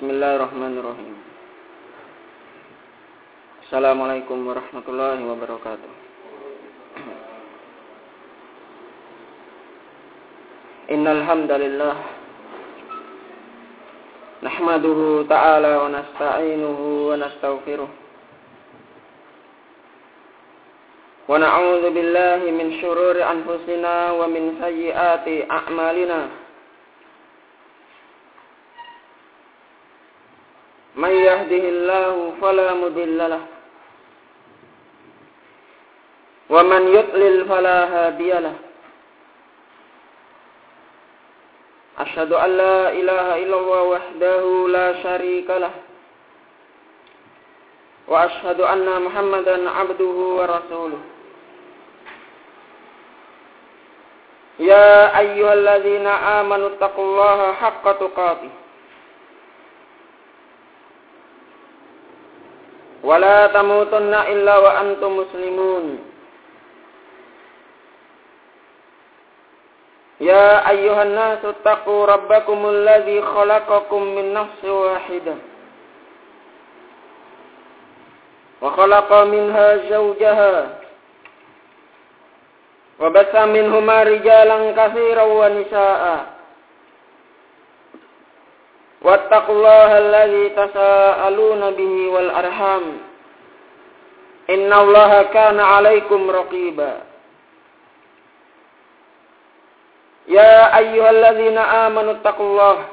Bismillahirrahmanirrahim. Assalamualaikum warahmatullahi wabarakatuh. Innal hamdalillah nahmaduhu ta'ala wa nasta'inuhu wa nastaghfiruh. Wa na'udzu billahi min syururi anfusina wa min sayyiati a'malina. Man yahdihillahu fala mudilla lahu wa man yudlil fala hadiya lahu. Asyhadu an la ilaha illallah wahdahu la syarika lah wa asyhadu anna Muhammadan abduhu wa rasuluh. Ya ayyuhalladzina amanu taqullaha haqqa tuqatih wa la tamutunna illa wa antum muslimun. Ya ayyuhan nasu taqu rabbakumul ladzi khalaqakum min nafsin wahidah wa khalaqa minha zawjaha wa batha minhuma rijalan katsiran wa nisaa'a wattaqullaha alladzi tasaaluna bihi wal arham innallaha kana 'alaikum raqiba. Ya ayyuhalladzina amanu taqullaha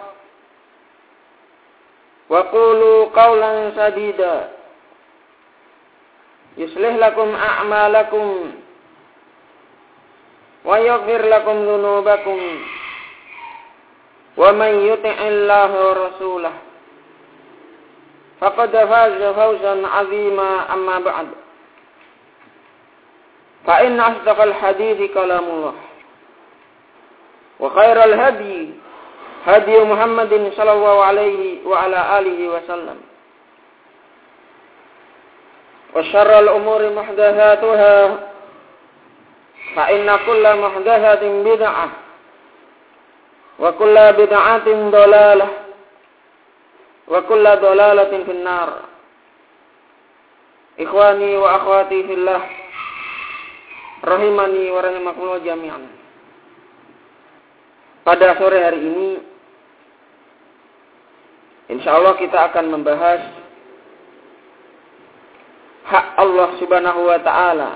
wa qulu qawlan sadida yuslih lakum a'malakum wa yaghfir lakum dhunubakum wa man yuti'illaha wa rasulahu faqad faza fawzan 'azima. Amma ba'd, fa inna asdaqal hadithi kalamullah wa khairal hadi hadi Muhammadin sallallahu alaihi wa ala alihi wa sallam wa syarrul umuri muhdatsatuha fa inna kulla muhdatsatin bid'ah wa kulla bid'atin dhalalah wa kulla dhalalatin finnar. Ikhwani wa akhwati fillah rahimani wa rahimakumullah jami'an. Pada sore hari ini insyaallah kita akan membahas hak Allah Subhanahu wa taala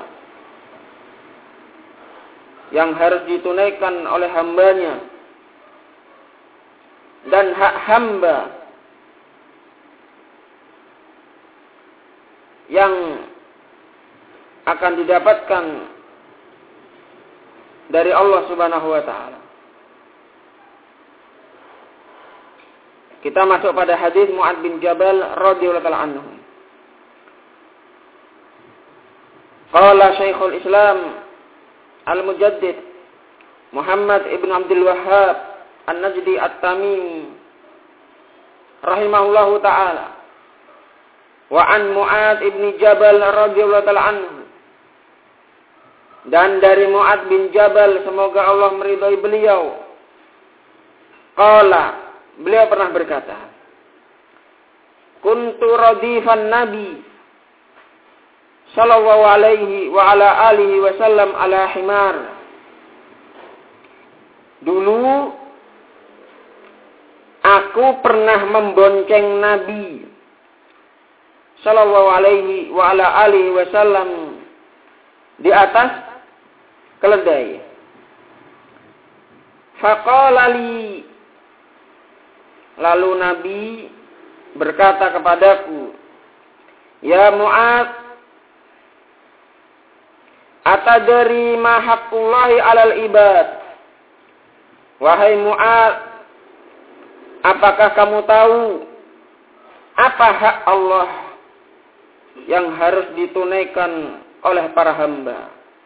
yang harus ditunaikan oleh hambanya dan hak hamba yang akan didapatkan dari Allah Subhanahu wa taala. Kita masuk pada hadis Mu'adz bin Jabal radhiyallahu anhu. Qala Syekhul Islam Al-Mujaddid Muhammad ibn Abdul Wahhab An-Najdi At-Tamimi rahimahullahu taala wa an Mu'adz ibn Jabal radhiyallahu anhu, dan dari Mu'adz bin Jabal semoga Allah meridhai beliau, qala, beliau pernah berkata, kuntu radifan nabi sallallahu alaihi wa ala alihi wasallam ala himar. Dulu aku pernah membonceng Nabi sallallahu alaihi wa ala alihi wasallam di atas keledai. Faqala li, lalu Nabi berkata kepadaku, ya Mu'adz, atadri ma haqqullahi 'alal ibad? Wahai Mu'adz, apakah kamu tahu apa hak Allah yang harus ditunaikan oleh para hamba?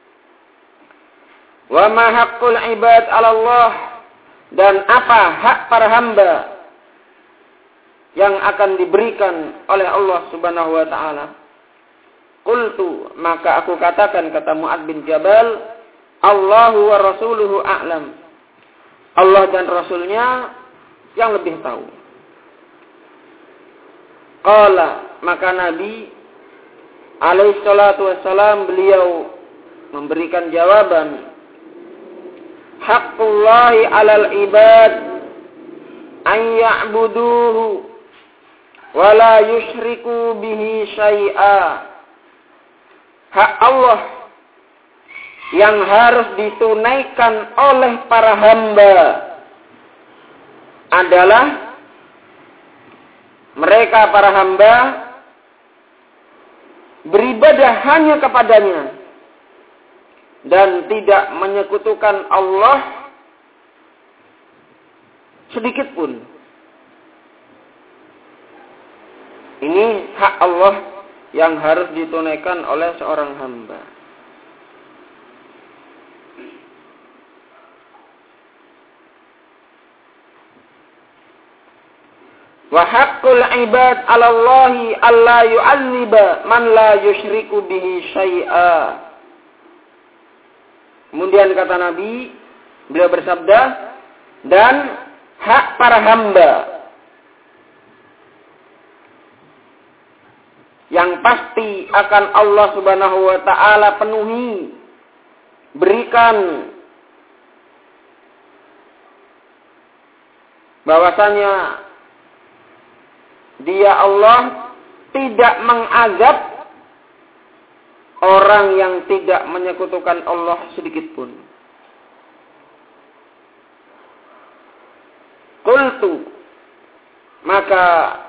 Wa ma haqqul ibad 'ala Allah, dan apa hak para hamba yang akan diberikan oleh Allah Subhanahu wa taala? Qultu, maka aku katakan, kata Mu'adz bin Jabal, Allahu wa rasuluhu a'lam. Allah dan Rasulnya yang lebih tahu. Qala, maka Nabi alaihi salatu wassalam beliau memberikan jawaban, haqqullahi 'alal ibad an ya'buduhu wa la yusyriku bihi syai'a. Hak Allah yang harus ditunaikan oleh para hamba adalah mereka para hamba beribadah hanya kepadanya dan tidak menyekutukan Allah sedikit pun. Ini hak Allah yang harus ditunaikan oleh seorang hamba. Wa haqqul ibad 'ala Allahi alla yu'adziba man la yusyriku bihi syai'a. Kemudian kata Nabi, beliau bersabda, dan hak para hamba yang pasti akan Allah Subhanahu wa taala penuhi, berikan, bahwasanya Dia Allah tidak mengazab orang yang tidak menyekutukan Allah sedikit pun. Qultu, maka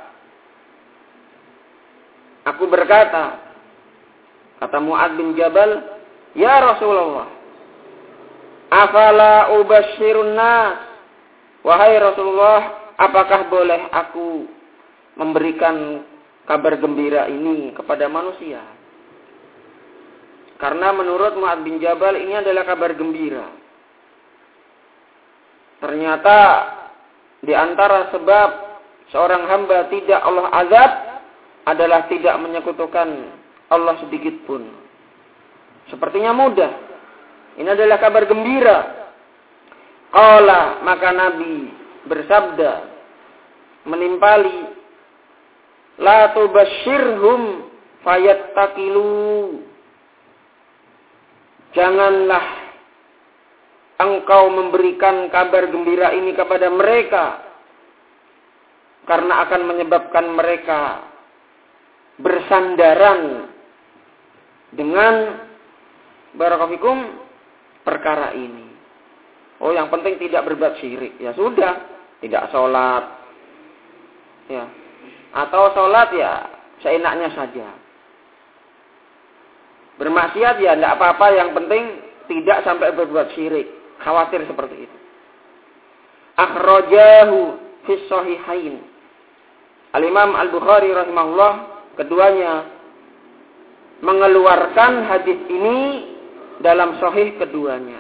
aku berkata, kata Mu'adz bin Jabal, ya Rasulullah, afala ubasyirun nas, wahai Rasulullah, apakah boleh aku memberikan kabar gembira ini kepada manusia? Karena menurut Mu'adz bin Jabal ini adalah kabar gembira. Ternyata di antara sebab seorang hamba tidak Allah azab adalah tidak menyekutukan Allah sedikit pun. Sepertinya mudah. Ini adalah kabar gembira. Qala, maka Nabi bersabda, menimpali, la tubasyirhum fayattaqilu. Janganlah engkau memberikan kabar gembira ini kepada mereka, karena akan menyebabkan mereka bersandaran dengan barakallahu perkara ini. Oh, yang penting tidak berbuat syirik. Ya sudah, tidak sholat. Ya. Atau sholat ya seenaknya saja. Bermaksiat ya tidak apa-apa, yang penting tidak sampai berbuat syirik. Khawatir seperti itu. Akhrajahu fis sahihain. Al-Imam Al-Bukhari rahimahullah, keduanya mengeluarkan hadis ini dalam sahih keduanya.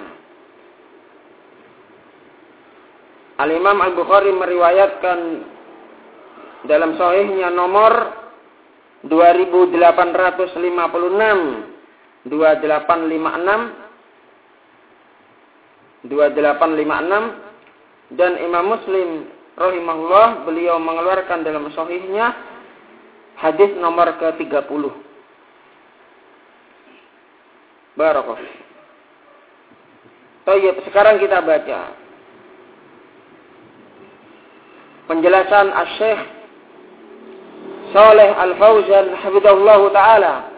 Al-Imam Al-Bukhari meriwayatkan dalam sahihnya nomor 2856, 2856, dan Imam Muslim rahimahullah beliau mengeluarkan dalam sahihnya hadis nomor ke-30. Barakallahu. Baik, sekarang kita baca penjelasan Asy-Syaikh Shalih Al-Fauzan hafizahullahu taala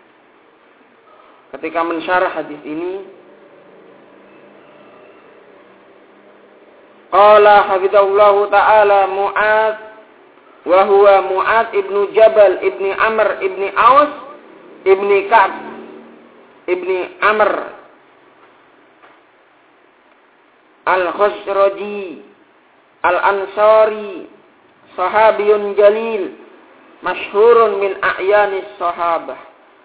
ketika mensyarah hadis ini. Qala hafizahullahu taala Mu'adz wa huwa Mu'adz ibnu Jabal ibni Amr ibni Aus ibni Ka'b ibni Amr Al-Khazraji Al-Ansari, sahabiyun jalil, masyhurun min a'yanis sahabah.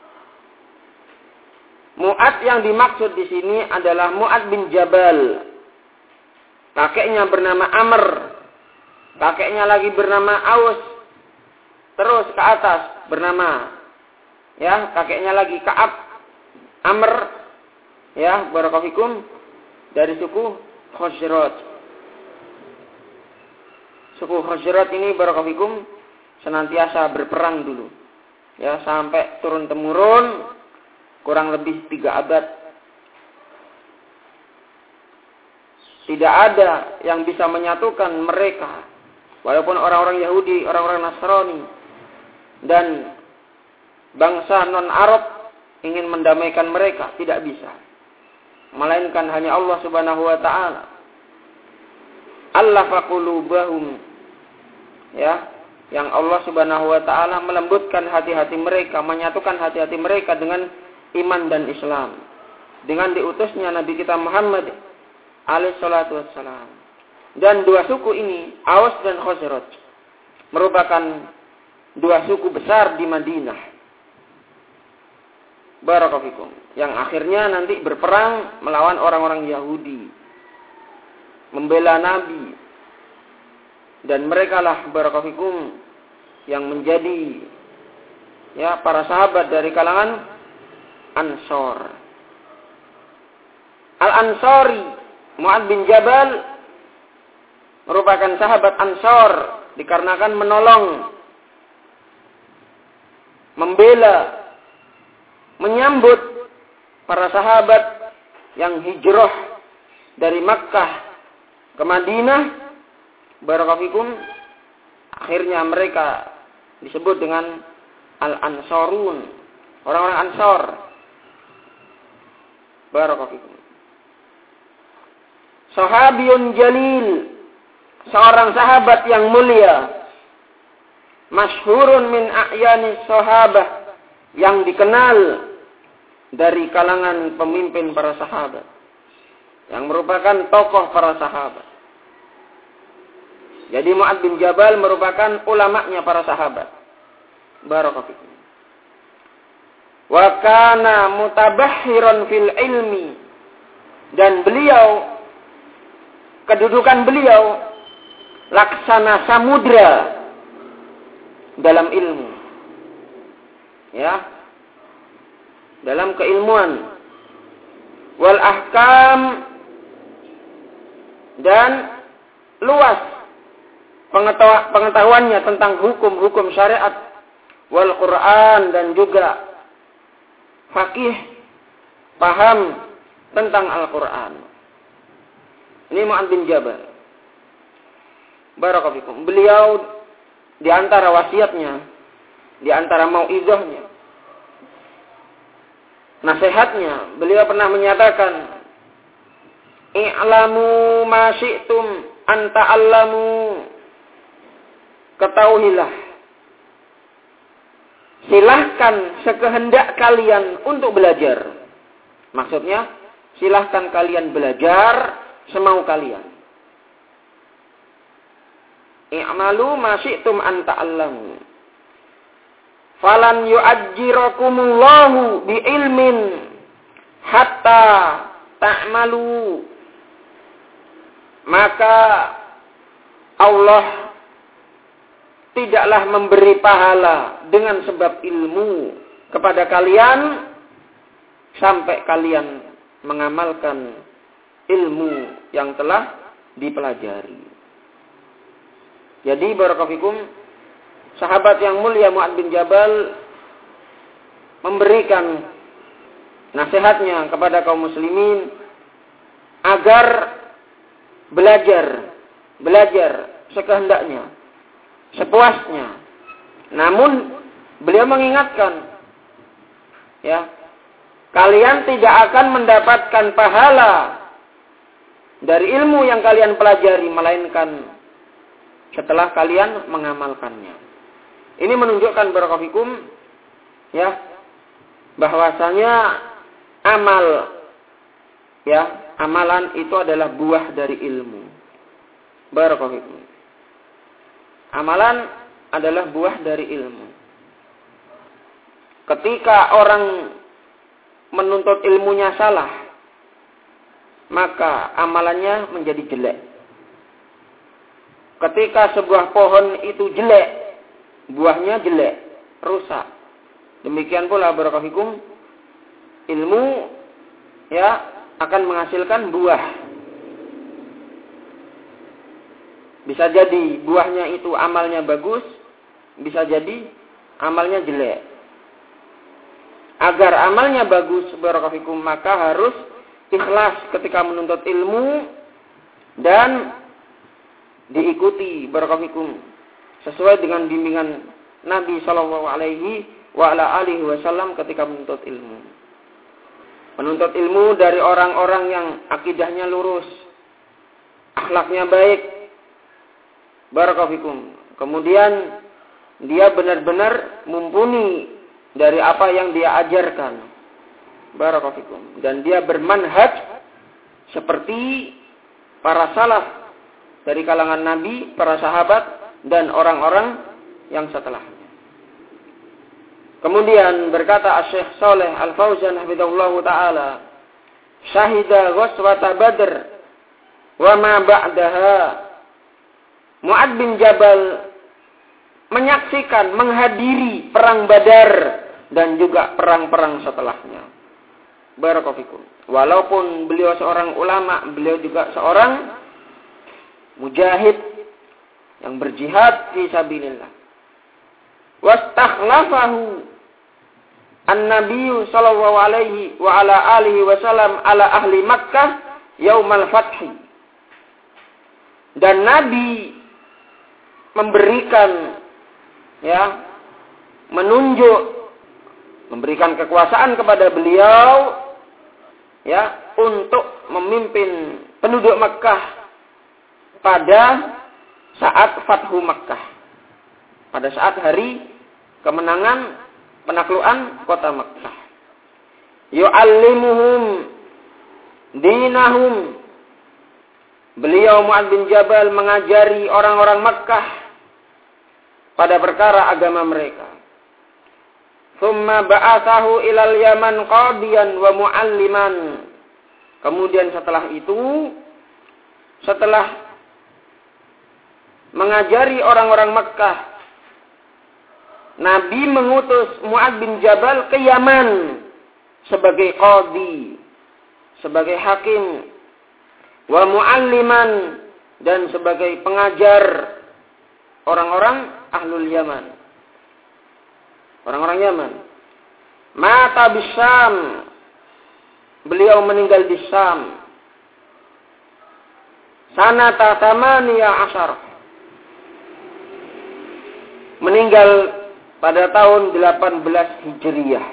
Mu'adz yang dimaksud di sini adalah Mu'adz bin Jabal. Kakeknya bernama Amr, kakeknya lagi bernama Aus, terus ke atas bernama, ya, kakeknya lagi Ka'ab, Amr, ya, barakallahu fikum, dari suku Khazraj. Suku Khazraj ini barakallahu fikum senantiasa berperang dulu. Ya, sampai turun temurun kurang lebih 3 abad. Tidak ada yang bisa menyatukan mereka. Walaupun orang-orang Yahudi, orang-orang Nasrani, dan bangsa non-Arab ingin mendamaikan mereka, tidak bisa. Melainkan hanya Allah Subhanahu wa ta'ala. Allafa qulubahum. Ya, yang Allah Subhanahu wa ta'ala melembutkan hati-hati mereka, menyatukan hati-hati mereka dengan iman dan Islam. Dengan diutusnya Nabi kita Muhammad alaihi salatu wassalam. Dan 2 suku ini, Aus dan Khazraj, merupakan 2 suku besar di Madinah. Barakallahu fikum. Yang akhirnya nanti berperang melawan orang-orang Yahudi, membela Nabi. Dan merekalah barakallahu fikum yang menjadi para sahabat dari kalangan Ansor. Al-Ansari, Mu'adz bin Jabal merupakan sahabat Ansor dikarenakan menolong, membela, menyambut para sahabat yang hijrah dari Makkah ke Madinah. Barakallahu fikum. Akhirnya mereka disebut dengan Al-Ansarun, orang-orang Ansor. Barakallahu fikum. Sahabiyun jalil, seorang sahabat yang mulia, masyhurun min a'yani sahabah, yang dikenal dari kalangan pemimpin para sahabat, yang merupakan tokoh para sahabat. Jadi Mu'adz bin Jabal merupakan ulamanya para sahabat. Barakallahu fikum. Wa kana mutabahhiran fil ilmi, dan beliau, kedudukan beliau laksana samudra dalam ilmu. Ya. Dalam keilmuan. Wal ahkam, dan luas pengetahuannya tentang hukum-hukum syariat. Wal Quran, dan juga fakih, paham tentang Al-Quran. Ini Mu'adz bin Jabal. Barakallahu fikum. Beliau di antara wasiatnya, di antara mau'izahnya, nasihatnya, beliau pernah menyatakan, "I'lamu ma syi'tum an ta'allamu." Ketahuilah, silahkan sekehendak kalian untuk belajar. Maksudnya, silahkan kalian belajar semau kalian. I'malu ma syi'tum an ta'allamu. Falan yu'ajjirakumullahu bi ilmin hatta ta'malu. Maka Allah tidaklah memberi pahala dengan sebab ilmu kepada kalian sampai kalian mengamalkan ilmu yang telah dipelajari. Jadi barakallahu fikum, sahabat yang mulia Mu'adz bin Jabal memberikan nasihatnya kepada kaum muslimin agar belajar sekehendaknya, sepuasnya. Namun beliau mengingatkan, kalian tidak akan mendapatkan pahala dari ilmu yang kalian pelajari, melainkan setelah kalian mengamalkannya. Ini menunjukkan barakallahu fikum, bahwasanya amalan itu adalah buah dari ilmu. Barakallahu fikum. Amalan adalah buah dari ilmu. Ketika orang menuntut ilmunya salah, maka amalannya menjadi jelek. Ketika sebuah pohon itu jelek, buahnya jelek, rusak. Demikian pula barakallahu fikum, ilmu akan menghasilkan buah. Bisa jadi buahnya itu amalnya bagus, bisa jadi amalnya jelek. Agar amalnya bagus, barakallahu fikum, maka harus ikhlas ketika menuntut ilmu dan diikuti, barakallahu fikum, sesuai dengan bimbingan Nabi sallallahu alaihi wa ala alihi wasallam ketika menuntut ilmu. Menuntut ilmu dari orang-orang yang akidahnya lurus, akhlaknya baik, barakallahu fikum. Kemudian dia benar-benar mumpuni dari apa yang dia ajarkan, barakallahu fikum, dan dia bermanhaj seperti para salaf dari kalangan Nabi, para sahabat, dan orang-orang yang setelahnya. Kemudian berkata Syekh Shalih Al-Fauzan hafizahullahu taala, syahida ghazwata Badr wa ma ba'daha. Mu'ad bin Jabal menyaksikan, menghadiri perang Badar dan juga perang-perang setelahnya. Barakallahu fikum. Walaupun beliau seorang ulama, beliau juga seorang mujahid yang berjihad fi sabilillah. Wastakhlafahu an-nabiy sallallahu alaihi wa ala alihi wasallam ala ahli Makkah yaumal fathi. Dan Nabi memberikan, menunjuk, memberikan kekuasaan kepada beliau, untuk memimpin penduduk Makkah pada saat Fathu Makkah, pada saat hari kemenangan penaklukan kota Makkah. Yu'allimuhum dinahum. Beliau Mu'ad bin Jabal mengajari orang-orang Makkah pada perkara agama mereka. Thumma ba'athahu ilal Yaman qadiyan wa mu'alliman. Kemudian setelah itu, setelah mengajari orang-orang Makkah, Nabi mengutus Mu'ad bin Jabal ke Yaman sebagai qadi, sebagai hakim, wa mu'alliman, dan sebagai pengajar orang-orang ahlul Yaman, orang-orang Yaman. Mata Bisyam, beliau meninggal di Syam. Sanata tamaniya asyar, meninggal pada tahun 18 Hijriyah.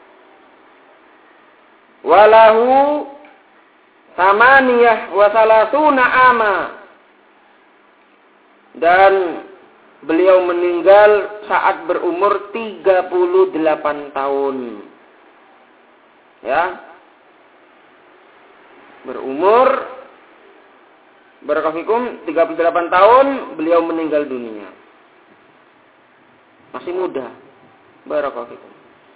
Walahu tamaniyah wa salasuna ama, dan beliau meninggal saat berumur 38 tahun. Berumur, barakallahu fikum, 38 tahun beliau meninggal dunia. Masih muda. Barakallahu fikum.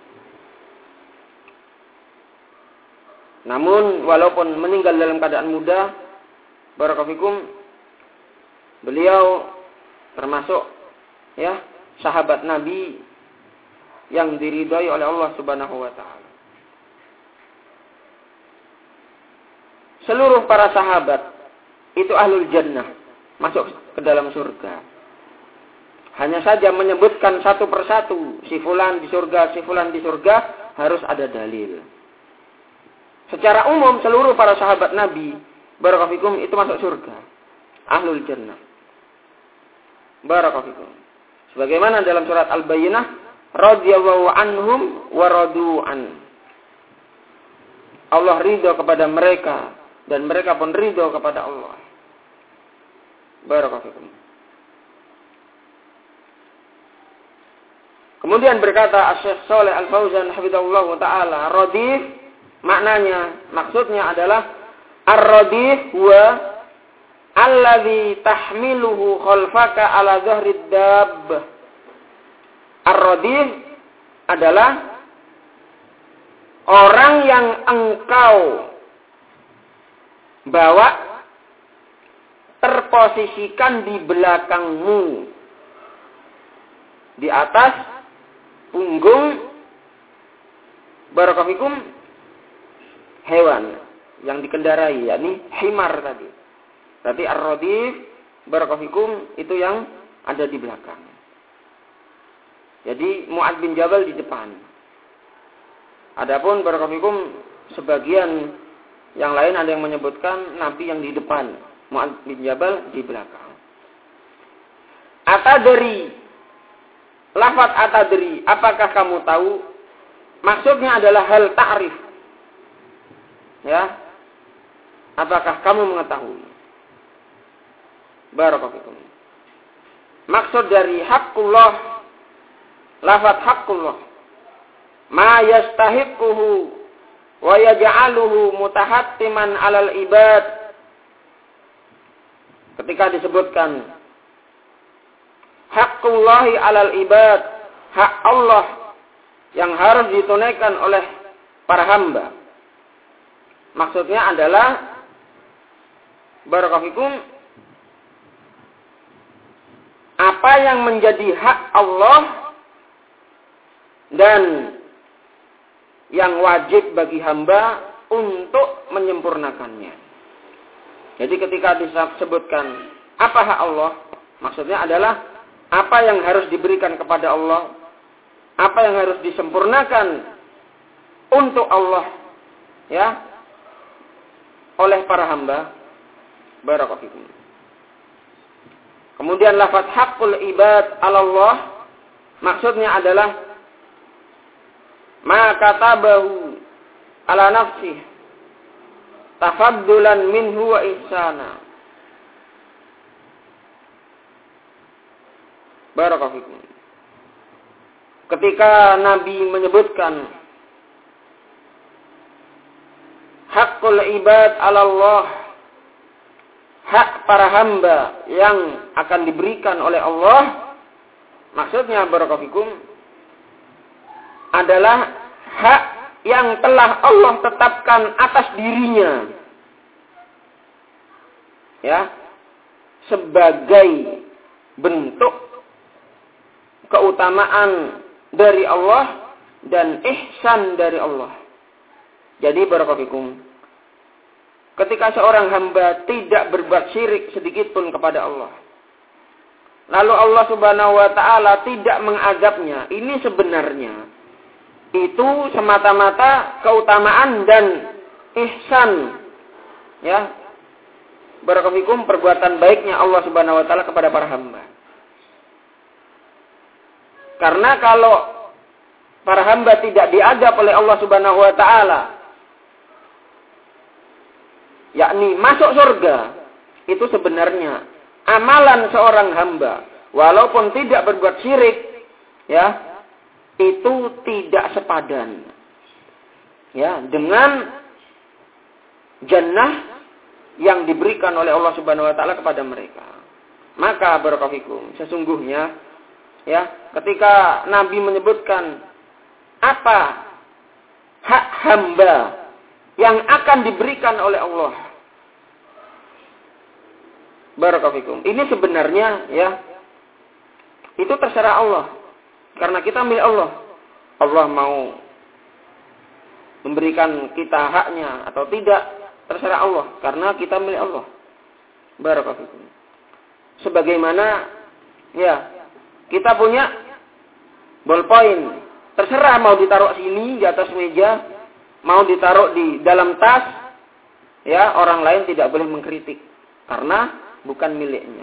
Namun walaupun meninggal dalam keadaan muda, barakallahu fikum, beliau termasuk sahabat Nabi yang diridhai oleh Allah Subhanahu wa taala. Seluruh para sahabat itu ahlul jannah, masuk ke dalam surga. Hanya saja menyebutkan satu persatu, si fulan di surga, si fulan di surga, harus ada dalil. Secara umum seluruh para sahabat Nabi, barakallahu fikum, itu masuk surga, ahlul jannah. Barakallahu fikum. Sebagaimana dalam surat Al-Bayyinah, radhiyallahu anhum wa radu an. Allah ridho kepada mereka dan mereka pun ridho kepada Allah. Barakallahu fikum. Kemudian berkata Syekh Shalih Al-Fauzan hafizahullah taala, radif maknanya, maksudnya adalah ar-radif huwa alladzi tahmiluhu khalfaka ala dhahrid dabb. Ar-radif adalah orang yang engkau bawa terposisikan di belakangmu, di atas punggung, barakallahu fikum, hewan yang dikendarai, yakni himar tadi. Berarti ar-radif, barakallahu fikum, itu yang ada di belakang. Jadi Mu'adz bin Jabal di depan. Adapun barakallahu sebagian yang lain ada yang menyebutkan Nabi yang di depan, Mu'adz bin Jabal di belakang. Atadri, lafaz atadri, apakah kamu tahu? Maksudnya adalah hal ta'rif. Ya. Apakah kamu mengetahui? Barakallahu. Maksud dari haqqullah, lafaz haqqullah, ma yastahiquhu wa yaj'aluhu mutahattiman 'alal ibad. Ketika disebutkan haqqullahi 'alal ibad, hak Allah yang harus ditunaikan oleh para hamba. Maksudnya adalah barakallahu, apa yang menjadi hak Allah dan yang wajib bagi hamba untuk menyempurnakannya. Jadi ketika disebutkan apa hak Allah, maksudnya adalah apa yang harus diberikan kepada Allah, apa yang harus disempurnakan untuk Allah, ya, oleh para hamba. Barakallahu fikum. Kemudian lafaz haqqul ibad 'ala Allah maksudnya adalah ma katabahu 'ala nafsihi tafaddulan minhu wa ihsana. Barakallahu fikum. Ketika Nabi menyebutkan haqqul ibad 'ala Allah, hak para hamba yang akan diberikan oleh Allah, maksudnya barakallahu fikum adalah hak yang telah Allah tetapkan atas dirinya, ya, sebagai bentuk keutamaan dari Allah dan ihsan dari Allah. Jadi barakallahu fikum, ketika seorang hamba tidak berbuat syirik sedikit pun kepada Allah, lalu Allah Subhanahu wa taala tidak mengazabnya, ini sebenarnya itu semata-mata keutamaan dan ihsan, ya, barakallahu fikum, perbuatan baiknya Allah Subhanahu wa taala kepada para hamba. Karena kalau para hamba tidak diadab oleh Allah Subhanahu wa taala, yakni masuk surga, itu sebenarnya amalan seorang hamba walaupun tidak berbuat syirik, ya, itu tidak sepadan, ya, dengan jannah yang diberikan oleh Allah Subhanahu wa taala kepada mereka. Maka barakallahu fikum, sesungguhnya, ya, ketika Nabi menyebutkan apa hak hamba yang akan diberikan oleh Allah, barakallahu fikum, ini sebenarnya, ya, itu terserah Allah, karena kita milik Allah. Allah mau memberikan kita haknya atau tidak, terserah Allah, karena kita milik Allah. Barakallahu fikum. Sebagaimana, ya, kita punya ballpoint, terserah mau ditaruh sini di atas meja, mau ditaruh di dalam tas, ya, orang lain tidak boleh mengkritik karena bukan miliknya.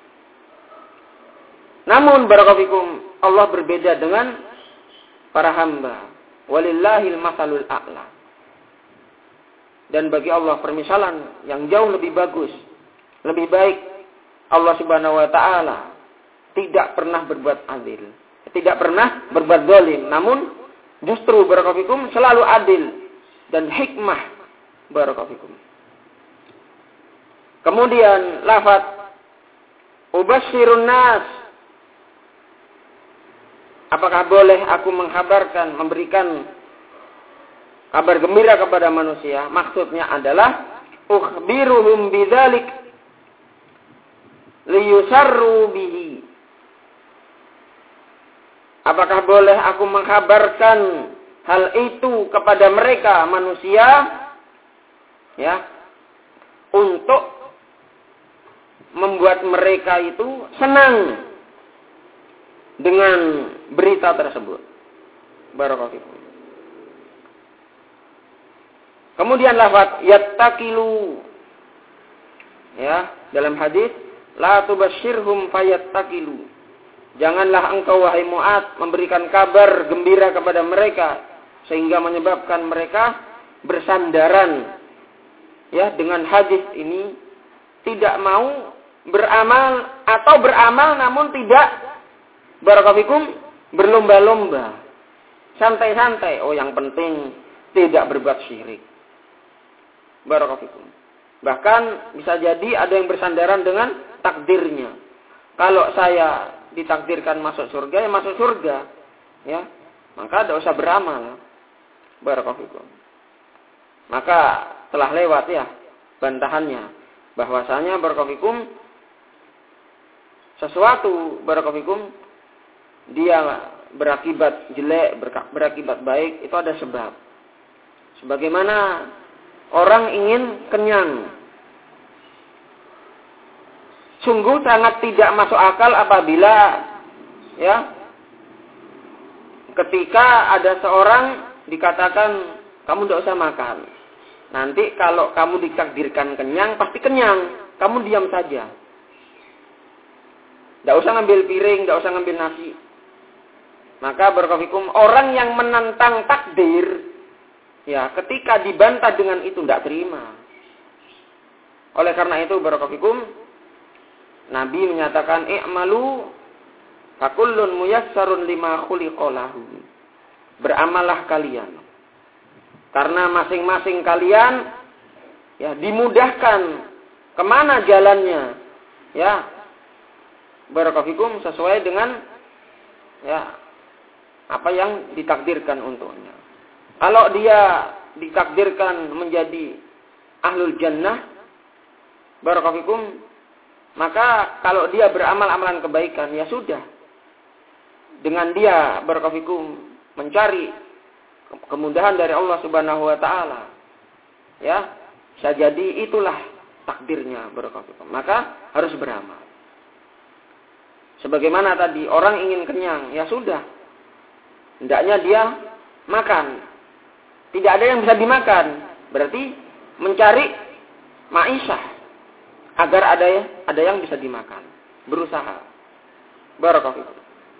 Namun barakallahu fikum, Allah berbeda dengan para hamba. Walillahil masalul a'la. Dan bagi Allah permisalan yang jauh lebih bagus, lebih baik. Allah Subhanahu wa taala tidak pernah berbuat adil, tidak pernah berbuat zalim, namun justru barakallahu fikum selalu adil dan hikmah. Barakallahu fikum. Kemudian lafaz ubasyirun nas, apakah boleh aku mengkabarkan, memberikan kabar gembira kepada manusia? Maksudnya adalah ukhbiruhum bidzalik liyusarru bihi. Apakah boleh aku mengkabarkan hal itu kepada mereka manusia, ya, untuk membuat mereka itu senang, dengan berita tersebut. Barakallahu fikum. Kemudian lafaz yattakilu. Ya, dalam hadis la tubasyirhum fayattakilu. Janganlah engkau wahai Mu'adz memberikan kabar gembira kepada mereka sehingga menyebabkan mereka bersandaran. Ya, dengan hadis ini tidak mau beramal atau beramal namun tidak barakallahu fikum berlomba-lomba. Santai-santai, oh yang penting tidak berbuat syirik. Barakallahu fikum. Bahkan bisa jadi ada yang bersandaran dengan takdirnya. Kalau saya ditakdirkan masuk surga, ya masuk surga. Ya, maka tidak usah beramal. Barakallahu fikum. Maka telah lewat ya bantahannya. Bahwasanya barakallahu fikum sesuatu barakallahu fikum dia berakibat jelek, berakibat baik, itu ada sebab. Sebagaimana orang ingin kenyang. Sungguh sangat tidak masuk akal apabila ya ketika ada seorang dikatakan kamu tidak usah makan. Nanti kalau kamu ditakdirkan kenyang, pasti kenyang. Kamu diam saja. Tidak usah ngambil piring, tidak usah ngambil nasi. Maka barakallahu fikum, orang yang menantang takdir, ya ketika dibantah dengan itu tidak terima. Oleh karena itu barakallahu fikum, Nabi menyatakan i'malu fakullun muyassarun lima khuliqa lahu. Beramallah kalian. Karena masing-masing kalian ya dimudahkan kemana jalannya. Ya. Barakallahu fikum sesuai dengan ya apa yang ditakdirkan untuknya. Kalau dia ditakdirkan menjadi ahlul jannah, barakallahu fikum, maka kalau dia beramal amalan kebaikan, ya sudah. Dengan dia barakallahu fikum mencari kemudahan dari Allah Subhanahu wa taala. Ya, bisa jadi itulah takdirnya barakallahu fikum. Maka harus beramal. Sebagaimana tadi orang ingin kenyang, ya sudah. Hendaknya dia makan. Tidak ada yang bisa dimakan. Berarti mencari ma'isyah agar ada yang bisa dimakan. Berusaha. Barakallahu fikum.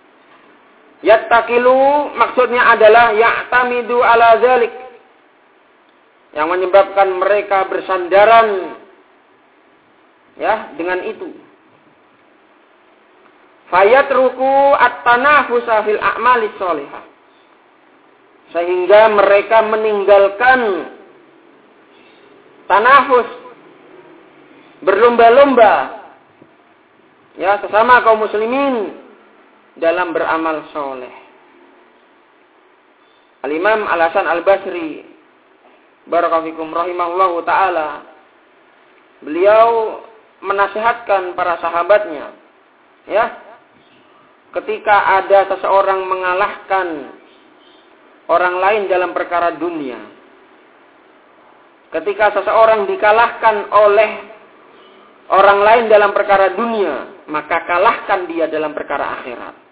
Yattakilu maksudnya adalah ya'tamidu ala zalik. Yang menyebabkan mereka bersandaran ya dengan itu. Fayatruku at-tanafusa fil a'malis sholihah. Sehingga mereka meninggalkan tanafus, berlomba-lomba ya sesama kaum muslimin dalam beramal soleh. Al-Imam Al-Hasan Al-Basri barakallahu fikum rahimahullahu ta'ala, beliau menasihatkan para sahabatnya ya ketika ada seseorang mengalahkan orang lain dalam perkara dunia, ketika seseorang dikalahkan oleh orang lain dalam perkara dunia, maka kalahkan dia dalam perkara akhirat.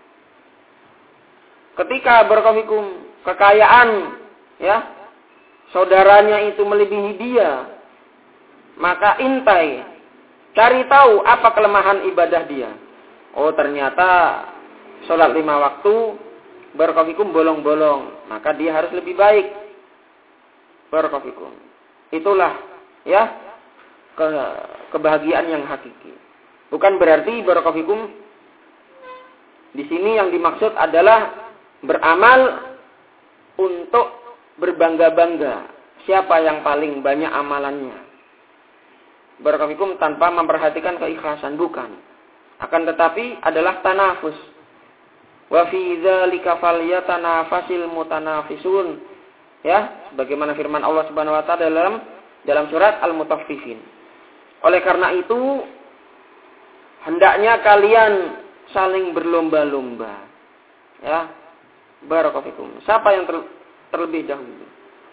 Ketika barakallahu fikum kekayaan ya saudaranya itu melebihi dia, maka intai, cari tahu apa kelemahan ibadah dia. Oh ternyata sholat 5 waktu barakallahu fikum bolong-bolong, maka dia harus lebih baik. Barakallahu fikum. Itulah ya kebahagiaan yang hakiki. Bukan berarti barakallahu fikum di sini yang dimaksud adalah beramal untuk berbangga-bangga. Siapa yang paling banyak amalannya? Barakallahu fikum tanpa memperhatikan keikhlasan, bukan. Akan tetapi adalah tanafus. Wa fi dzalika falyatanafasil mutanafisun. Ya, sebagaimana firman Allah Subhanahu wa taala dalam surat Al-Mutaffifin. Oleh karena itu hendaknya kalian saling berlomba-lomba. Ya. Barakallahu fikum. Siapa yang terlebih dahulu?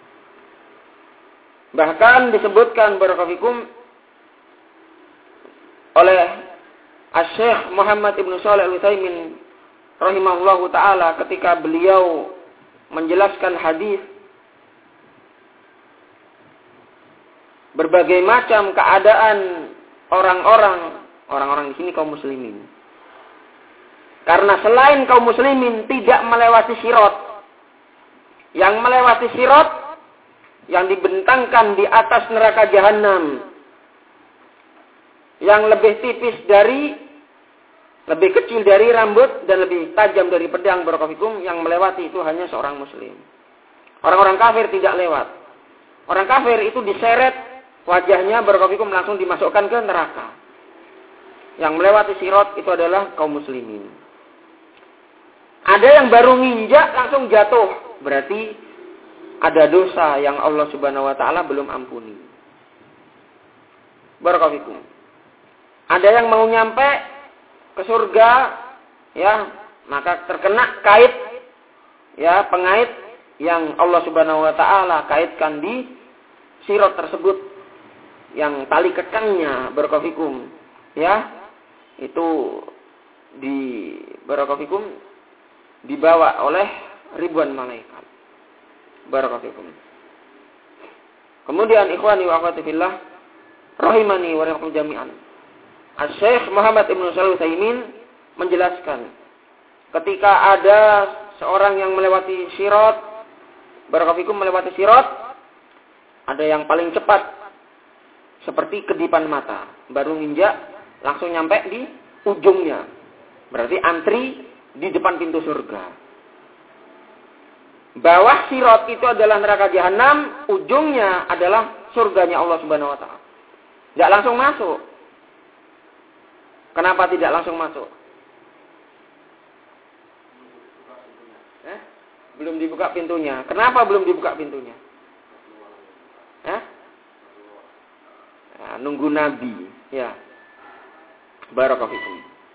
Bahkan disebutkan barakallahu fikum oleh Asy-Syaikh Muhammad Ibnu Shalih Al-Utsaimin rahimahullahu taala ketika beliau menjelaskan hadis berbagai macam keadaan orang-orang di sini kaum muslimin. Karena selain kaum muslimin tidak melewati sirat, yang melewati sirat yang dibentangkan di atas neraka jahanam, yang lebih kecil dari rambut dan lebih tajam dari pedang, barakallahu, yang melewati itu hanya seorang muslim. Orang-orang kafir tidak lewat. Orang kafir itu diseret wajahnya, barakallahu, langsung dimasukkan ke neraka. Yang melewati sirat itu adalah kaum muslimin. Ada yang baru nginjak langsung jatuh, berarti ada dosa yang Allah Subhanahu wa taala belum ampuni. Barakallahu. Ada yang mau nyampe ke surga, ya, maka terkena kait, ya, pengait yang Allah Subhanahu wa taala kaitkan di sirat tersebut, yang tali kekangnya, barakallahu, ya, itu dibawa oleh ribuan malaikat. Barakallahu. Kemudian ikhwani wa akhwati fillah rahimani wa rahimakum jami'an. Syekh Muhammad Ibn Shalih Al-Utsaimin menjelaskan ketika ada seorang yang melewati sirat, barakallahu, melewati sirat, ada yang paling cepat seperti kedipan mata, baru nginjak langsung nyampe di ujungnya. Berarti antri di depan pintu surga. Bawah sirat itu adalah neraka jahanam, ujungnya adalah surganya Allah Subhanahu wa taala. Tidak langsung masuk. Kenapa tidak langsung masuk? Belum dibuka pintunya. Kenapa belum dibuka pintunya? Nah, nunggu Nabi, ya. Barakallahu fikum.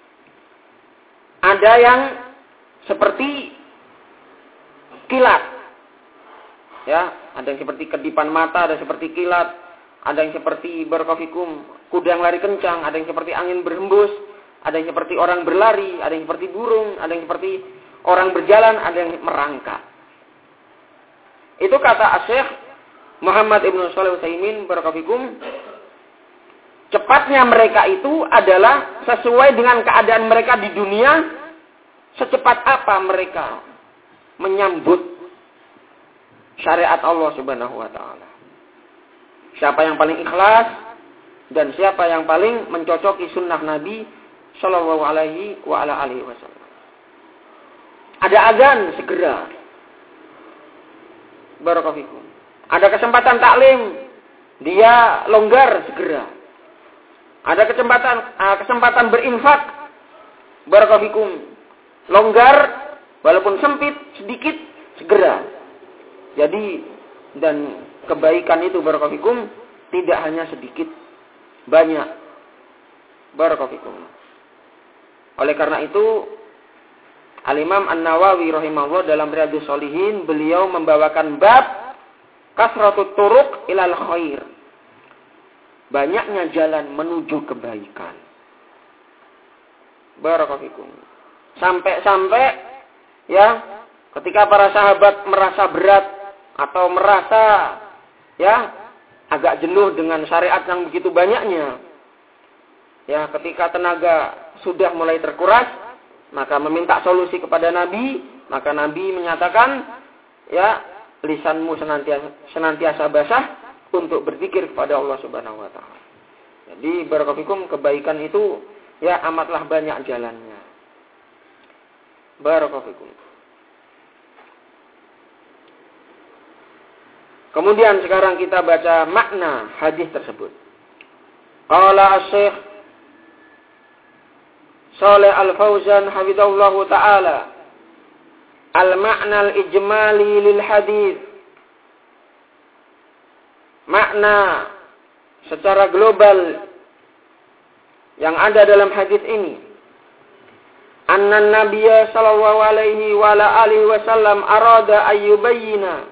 Ada yang seperti kilat, ya. Ada yang seperti kedipan mata, ada seperti kilat, ada yang seperti barakallahu fikum kuda yang lari kencang, ada yang seperti angin berhembus, ada yang seperti orang berlari, ada yang seperti burung, ada yang seperti orang berjalan, ada yang merangkak. Itu kata Syekh Muhammad Ibn Shalih Al-Utsaimin barakallahu fikum, cepatnya mereka itu adalah sesuai dengan keadaan mereka di dunia, secepat apa mereka menyambut syariat Allah Subhanahu wa taala. Siapa yang paling ikhlas dan siapa yang paling mencocoki sunnah Nabi Shallallahu alaihi wasallam. Ada azan segera. Barakallahu fikum. Ada kesempatan taklim, dia longgar segera. Ada kesempatan berinfak, barakallahu fikum, longgar walaupun sempit sedikit segera. Jadi dan kebaikan itu barakallahu fikum tidak hanya sedikit, banyak. Barakallahu fikum. Oleh karena itu Al-Imam An-Nawawi rahimahullah dalam Riyadhus Shalihin beliau membawakan bab kasratut turuq ilal khair. Banyaknya jalan menuju kebaikan. Barakallahu fikum. Sampai-sampai ya ketika para sahabat merasa berat atau merasa ya agak jenuh dengan syariat yang begitu banyaknya. Ya, ketika tenaga sudah mulai terkuras, maka meminta solusi kepada Nabi, maka Nabi menyatakan, ya, lisanmu senantiasa basah untuk berzikir kepada Allah Subhanahu wa taala. Jadi barakallahu fikum, kebaikan itu ya amatlah banyak jalannya. Barakallahu fikum. Kemudian sekarang kita baca makna hadis tersebut. Qala Asy-Syaikh Shalih Al-Fauzan hafizahullahu taala, al-ma'na al-ijmali lil hadis. Makna secara global yang ada dalam hadis ini, anna Nabiyya sallallahu alaihi wa alihi wasallam arada ayyubayyina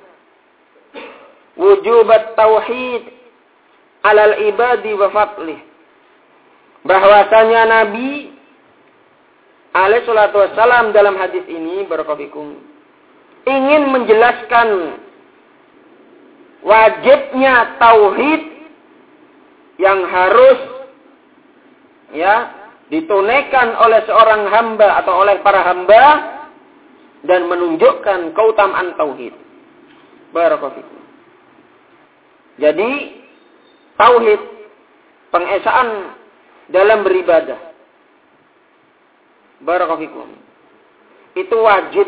wujubat tauhid alal ibadi wa fadlih. Bahwasanya Nabi alaihi salatu wassalam dalam hadis ini barakallahu ingin menjelaskan wajibnya tauhid yang harus ditunaikan oleh seorang hamba atau oleh para hamba dan menunjukkan keutamaan tauhid. Barakallahu. Jadi tauhid, pengesaan dalam beribadah, barakallahu, itu wajib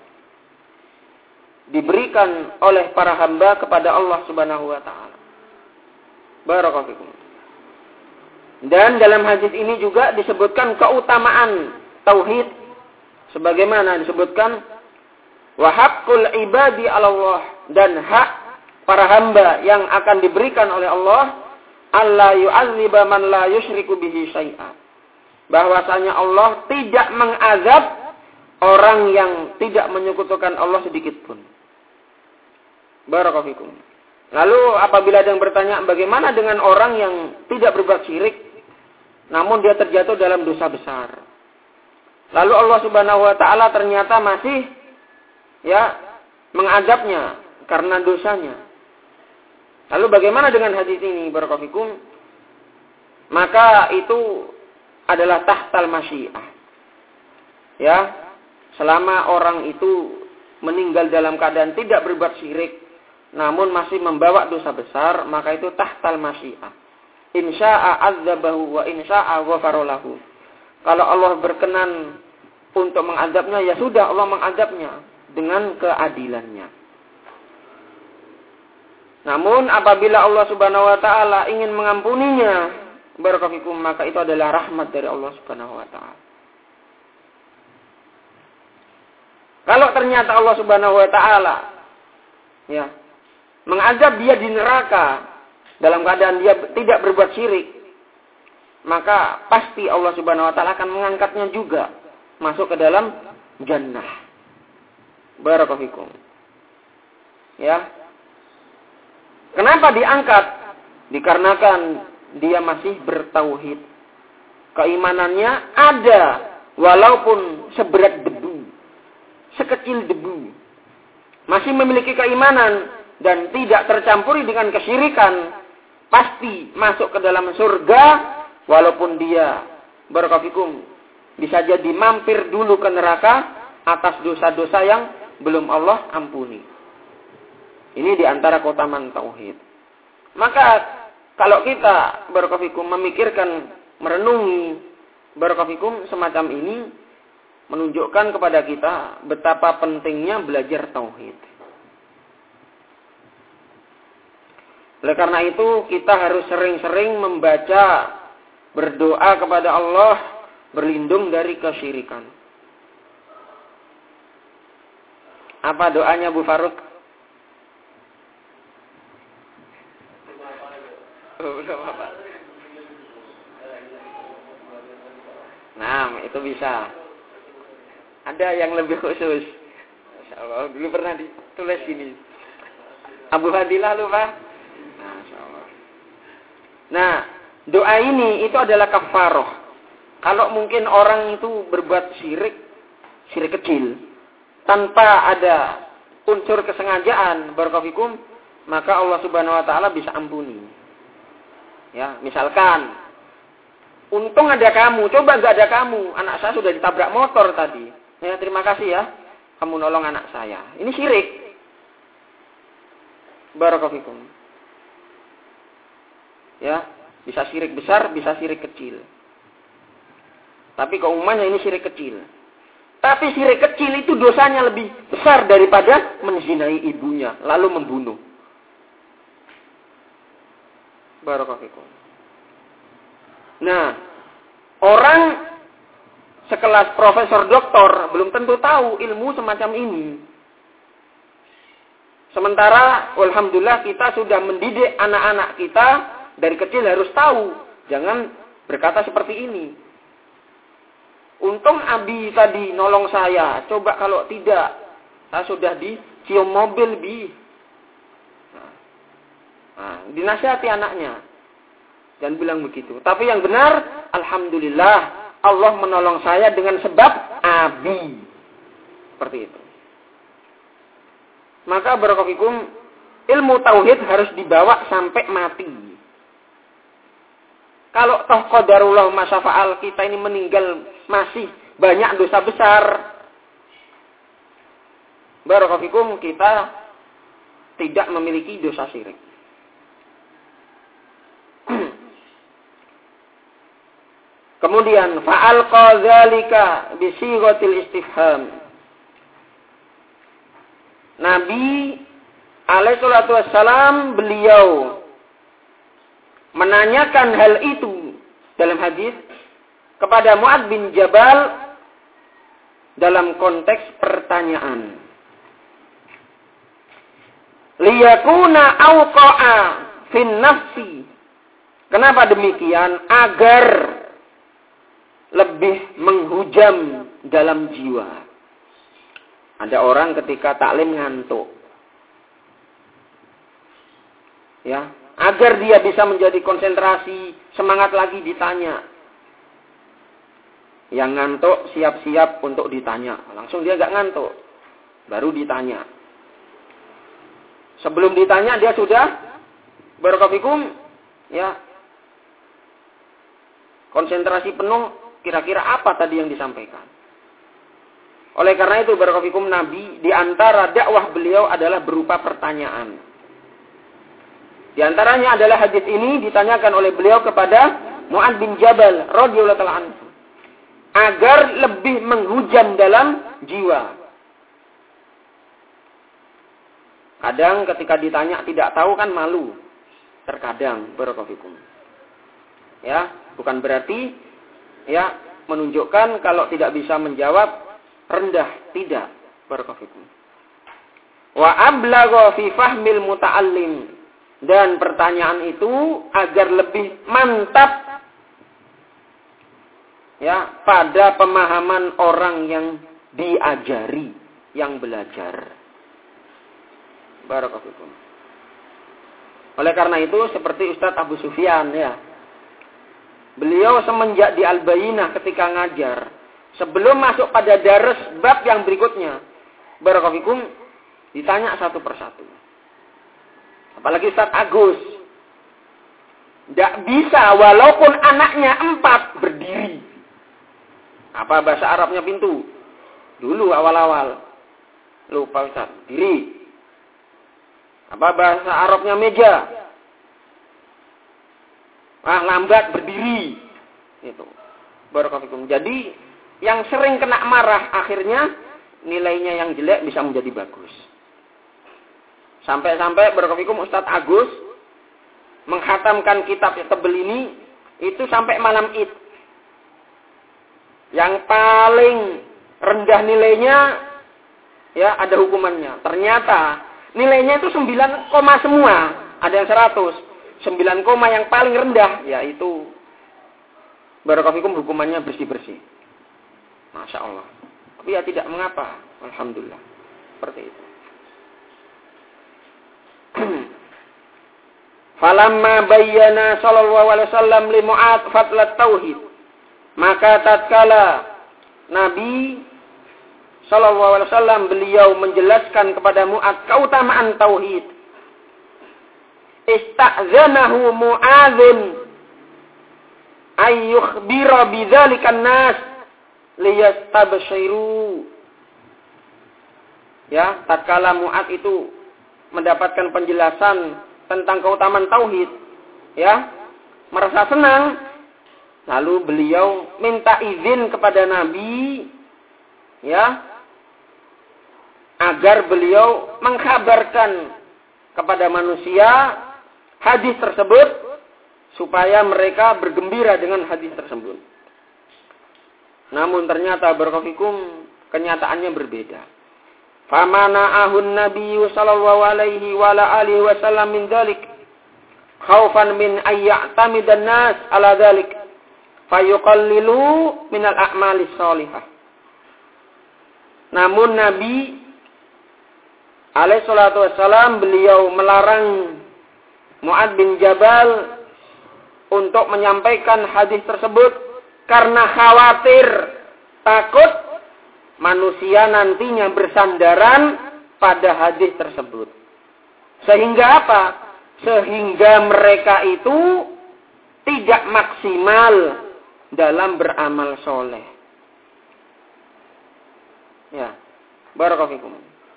diberikan oleh para hamba kepada Allah Subhanahu wa taala. Barakallahu. Dan dalam hadis ini juga disebutkan keutamaan tauhid sebagaimana disebutkan wa haqqul ibadi 'ala Allah, dan hak para hamba yang akan diberikan oleh Allah, alla yu'adziba man la yusyriku bihi syai'a. Bahwasanya Allah tidak mengazab orang yang tidak menyekutukan Allah sedikit pun. Barakallahu fikum. Lalu apabila ada yang bertanya, bagaimana dengan orang yang tidak berbuat syirik namun dia terjatuh dalam dosa besar? Lalu Allah Subhanahu wa taala ternyata masih mengazabnya karena dosanya. Lalu bagaimana dengan hadis ini barakallahu fikum? Maka itu adalah tahtal masyiah. Selama orang itu meninggal dalam keadaan tidak berbuat syirik namun masih membawa dosa besar, maka itu tahtal masyiah. Insya'a azzabahu wa insya'a ghafara lahu. Kalau Allah berkenan untuk mengazabnya, ya sudah Allah mengazabnya dengan keadilannya. Namun apabila Allah Subhanahu wa taala ingin mengampuninya, barakallahu fikum, maka itu adalah rahmat dari Allah Subhanahu wa taala. Kalau ternyata Allah Subhanahu wa taala mengazab dia di neraka dalam keadaan dia tidak berbuat syirik, maka pasti Allah Subhanahu wa taala akan mengangkatnya juga masuk ke dalam jannah. Barakallahu fikum. Kenapa diangkat? Dikarenakan dia masih bertauhid. Keimanannya ada walaupun seberat debu, sekecil debu. Masih memiliki keimanan dan tidak tercampuri dengan kesyirikan, pasti masuk ke dalam surga walaupun dia barakallahu fikum bisa jadi mampir dulu ke neraka atas dosa-dosa yang belum Allah ampuni. Ini diantara keutamaan tauhid. Maka kalau kita barakallahu fikum memikirkan, merenungi barakallahu fikum semacam ini, menunjukkan kepada kita betapa pentingnya belajar tauhid. Oleh karena itu kita harus sering-sering membaca, berdoa kepada Allah, berlindung dari kesyirikan. Apa doanya Bu Faruk? Nah, itu bisa. Ada yang lebih khusus. Masya Allah, dulu pernah ditulis ini. Abu Fadilah lupa. Masya Allah. Nah, doa ini itu adalah kafaroh. Kalau mungkin orang itu berbuat syirik kecil, tanpa ada unsur kesengajaan, barakallahu fikum, maka Allah Subhanahu wa taala bisa ampuni. Misalkan untung ada kamu, coba enggak ada kamu, anak saya sudah ditabrak motor tadi. Terima kasih ya, kamu nolong anak saya. Ini syirik. Barakallahu fikum. Bisa syirik besar, bisa syirik kecil. Tapi keumumannya ini syirik kecil. Tapi syirik kecil itu dosanya lebih besar daripada menzinai ibunya, lalu membunuh. Barakallahu fikum. Nah, orang sekelas profesor doktor belum tentu tahu ilmu semacam ini. Sementara alhamdulillah kita sudah mendidik anak-anak kita dari kecil harus tahu, jangan berkata seperti ini. Untung Abi tadi nolong saya, coba kalau tidak saya sudah dicium mobil Bi. dinasihati anaknya. Dan bilang begitu. Tapi yang benar, alhamdulillah, Allah menolong saya dengan sebab Abi. Seperti itu. Maka barakallahu fikum, ilmu tauhid harus dibawa sampai mati. Kalau toh qadarullah masyafa'al kita ini meninggal masih banyak dosa besar, barakallahu fikum, kita tidak memiliki dosa syirik. Kemudian fa'alqa dzalika bi sighatil istifham. Nabi alaihi salatu wassalam beliau menanyakan hal itu dalam hadis kepada Mu'adz bin Jabal dalam konteks pertanyaan. Liyakuna awqa'a fin nafsi. Kenapa demikian? Agar lebih menghujam dalam jiwa. Ada orang ketika taklim ngantuk. Ya, agar dia bisa menjadi konsentrasi, semangat lagi ditanya. Yang ngantuk siap-siap untuk ditanya. Langsung dia nggak ngantuk. Baru ditanya. Sebelum ditanya dia sudah barakallahu ya. Konsentrasi penuh, kira-kira apa tadi yang disampaikan. Oleh karena itu barakallahu Nabi di antara dakwah beliau adalah berupa pertanyaan. Di antaranya adalah hadis ini ditanyakan oleh beliau kepada Mu'adz bin Jabal radhiyallahu ta'ala anhu agar lebih menghujam dalam jiwa. Kadang ketika ditanya tidak tahu kan malu. Terkadang barakallahu fikum. Ya, bukan berarti ya menunjukkan kalau tidak bisa menjawab rendah, tidak. Barakallahu fikum. Wa ablagha fi fahmil muta'allim, dan pertanyaan itu agar lebih mantap ya pada pemahaman orang yang diajari, yang belajar. Barakallahu fikum. Oleh karena itu seperti Ustadz Abu Sufyan ya. Beliau semenjak di Al-Bayyinah ketika ngajar, sebelum masuk pada daras bab yang berikutnya, barakallahu fikum, ditanya satu persatu. Apalagi Ustadz Agus. Tidak bisa walaupun anaknya 4 berdiri. Apa bahasa Arabnya pintu? Dulu awal-awal. Lupa Ustadz. Diri. Apa bahasa Arabnya meja? Lambat berdiri. Itu. Barakallahu fikum. Jadi yang sering kena marah akhirnya nilainya yang jelek bisa menjadi bagus. Sampai-sampai barakallahu fikum Ustadz Agus menghatamkan kitab yang tebel ini itu sampai malam Id. Yang paling rendah nilainya ya ada hukumannya. Ternyata nilainya itu 9, semua. Ada yang 100. 9, yang paling rendah yaitu barakallahu fikum hukumannya bersih-bersih. Masya Allah. Tapi ya tidak mengapa. Alhamdulillah. Seperti itu. Falamma bayyana sallallahu alaihi wasallam li Mu'adz fadlat tauhid. Maka tatkala Nabi sallallahu alaihi wasallam beliau menjelaskan kepada Mu'adz keutamaan tauhid. Ista'zanahu Mu'adzun ay yukhbira bidzalika an-nas liyastabshiru. Ya, tatkala Mu'adz itu mendapatkan penjelasan tentang keutamaan tauhid, ya, merasa senang, lalu beliau minta izin kepada Nabi, ya, agar beliau mengkhabarkan kepada manusia hadis tersebut supaya mereka bergembira dengan hadis tersebut. Namun ternyata barakallahu fikum kenyataannya berbeda. Famana'ahun Nabi sallallahu alaihi wa alihi wasallam min dzalik khaufan min ayya'tamidan nas ala dzalik fayuqallilu min al-a'malis shalihah. Namun Nabi alaihi salatu wassalam beliau melarang Mu'adz bin Jabal untuk menyampaikan hadis tersebut karena khawatir, takut manusia nantinya bersandaran pada hadis tersebut. Sehingga apa? Sehingga mereka itu tidak maksimal dalam beramal soleh. Ya, barakallahu fikum.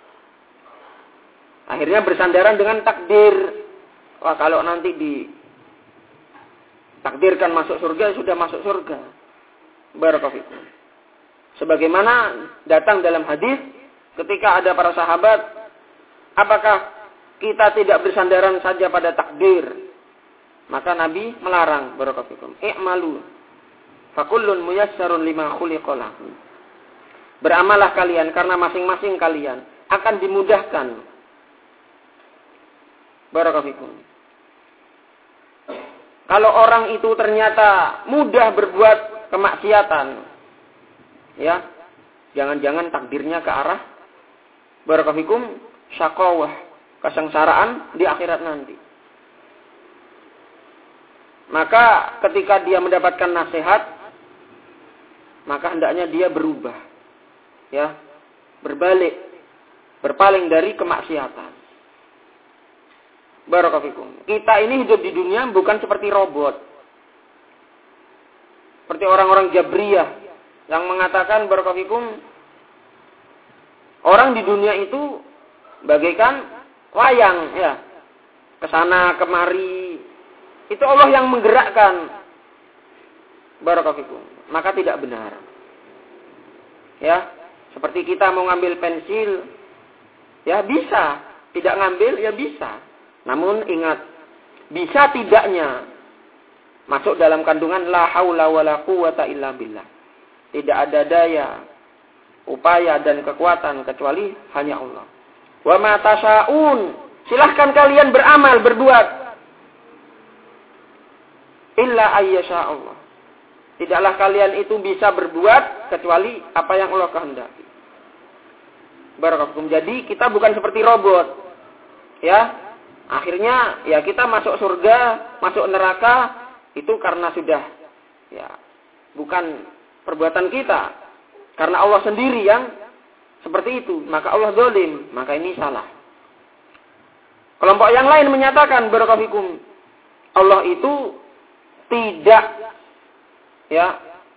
Akhirnya bersandaran dengan takdir. Wah, kalau nanti ditakdirkan masuk surga, sudah masuk surga. Barakallahu fikum. Sebagaimana datang dalam hadis ketika ada para sahabat, apakah kita tidak bersandaran saja pada takdir? Maka Nabi melarang, barakallahu fikum. I'malu fakullun muyassarun lima khuliqa lahu. Beramallah kalian karena masing-masing kalian akan dimudahkan. Barakallahu fikum. Kalau orang itu ternyata mudah berbuat kemaksiatan, ya, jangan-jangan takdirnya ke arah barakallahu fikum syaqawah, kesengsaraan di akhirat nanti. Maka ketika dia mendapatkan nasihat, maka hendaknya dia berubah, ya, berbalik, berpaling dari kemaksiatan. Barakallahu fikum. Kita ini hidup di dunia bukan seperti robot. Seperti orang-orang Jabriyah yang mengatakan, barakallahu fikum, orang di dunia itu bagaikan wayang, ya. Kesana kemari. Itu Allah yang menggerakkan. Barakallahu fikum. Maka tidak benar. Ya, seperti kita mau ngambil pensil, ya bisa. Tidak ngambil, ya bisa. Namun ingat, bisa tidaknya masuk dalam kandungan la haula wala quwata illa billah. Tidak ada daya, upaya dan kekuatan kecuali hanya Allah. Wa ma tasyaun, silahkan kalian beramal, berbuat. Illa ayyasha Allah. Tidaklah kalian itu bisa berbuat kecuali apa yang Allah kehendaki. Barakallahu. Jadi kita bukan seperti robot. Ya. Akhirnya ya kita masuk surga, masuk neraka itu karena sudah ya bukan perbuatan kita. Karena Allah sendiri yang seperti itu, maka Allah zalim, maka ini salah. Kelompok yang lain menyatakan barakallahu fikum, Allah itu tidak ya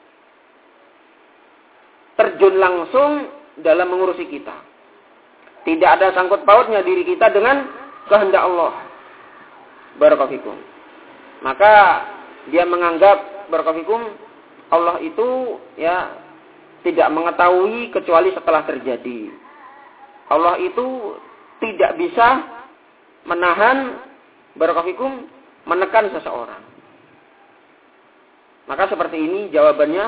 terjun langsung dalam mengurusi kita. Tidak ada sangkut pautnya diri kita dengan kehendak Allah. Barakallahu fikum. Maka dia menganggap barakallahu fikum Allah itu ya tidak mengetahui kecuali setelah terjadi. Allah itu tidak bisa menahan barakallahu fikum menekan seseorang. Maka seperti ini jawabannya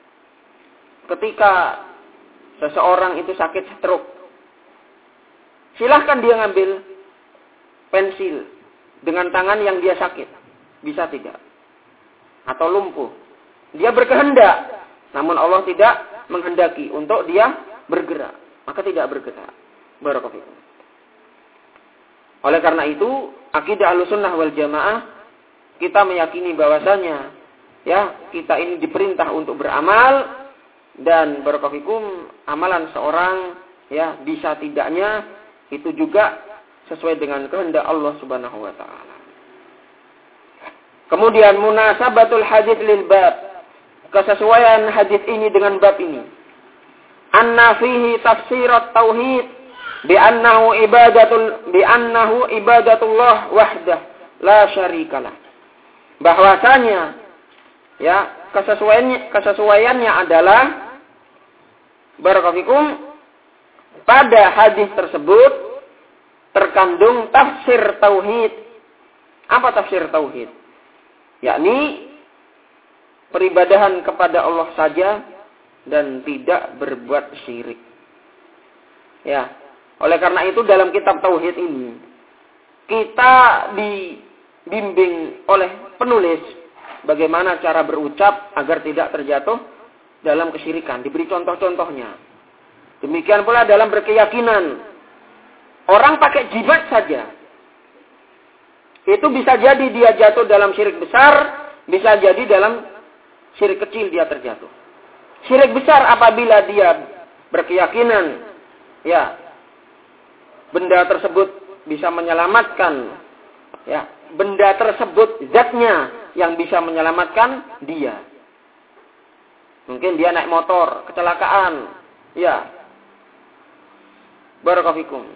ketika seseorang itu sakit stroke. Silahkan dia ngambil pensil dengan tangan yang dia sakit. Bisa tidak? Atau lumpuh. Dia berkehendak. Namun Allah tidak menghendaki untuk dia bergerak. Maka tidak bergerak. Barakallahu fikum. Oleh karena itu, akidah Ahlussunnah wal Jamaah, kita meyakini bahwasanya ya, kita ini diperintah untuk beramal dan barakallahu fikum, amalan seorang ya bisa tidaknya itu juga sesuai dengan kehendak Allah Subhanahu wa taala. Kemudian munasabatul hadits lil bab. Kesesuaian hadis ini dengan bab ini. Anna fihi tafsirat tauhid bi annahu ibadatullah wahdah la syarikalah. Bahwasanya ya, kesesuaiannya adalah barakallahu fikum pada hadis tersebut terkandung tafsir tauhid. Apa tafsir tauhid? Yakni peribadahan kepada Allah saja dan tidak berbuat syirik. Ya, oleh karena itu dalam kitab tauhid ini kita dibimbing oleh penulis bagaimana cara berucap agar tidak terjatuh dalam kesyirikan. Diberi contoh-contohnya. Demikian pula dalam berkeyakinan. Orang pakai jimat saja. Itu bisa jadi dia jatuh dalam syirik besar, bisa jadi dalam syirik kecil dia terjatuh. Syirik besar apabila dia berkeyakinan, ya, benda tersebut bisa menyelamatkan, ya, benda tersebut zatnya yang bisa menyelamatkan dia. Mungkin dia naik motor, kecelakaan, ya. Barakallahu fikum.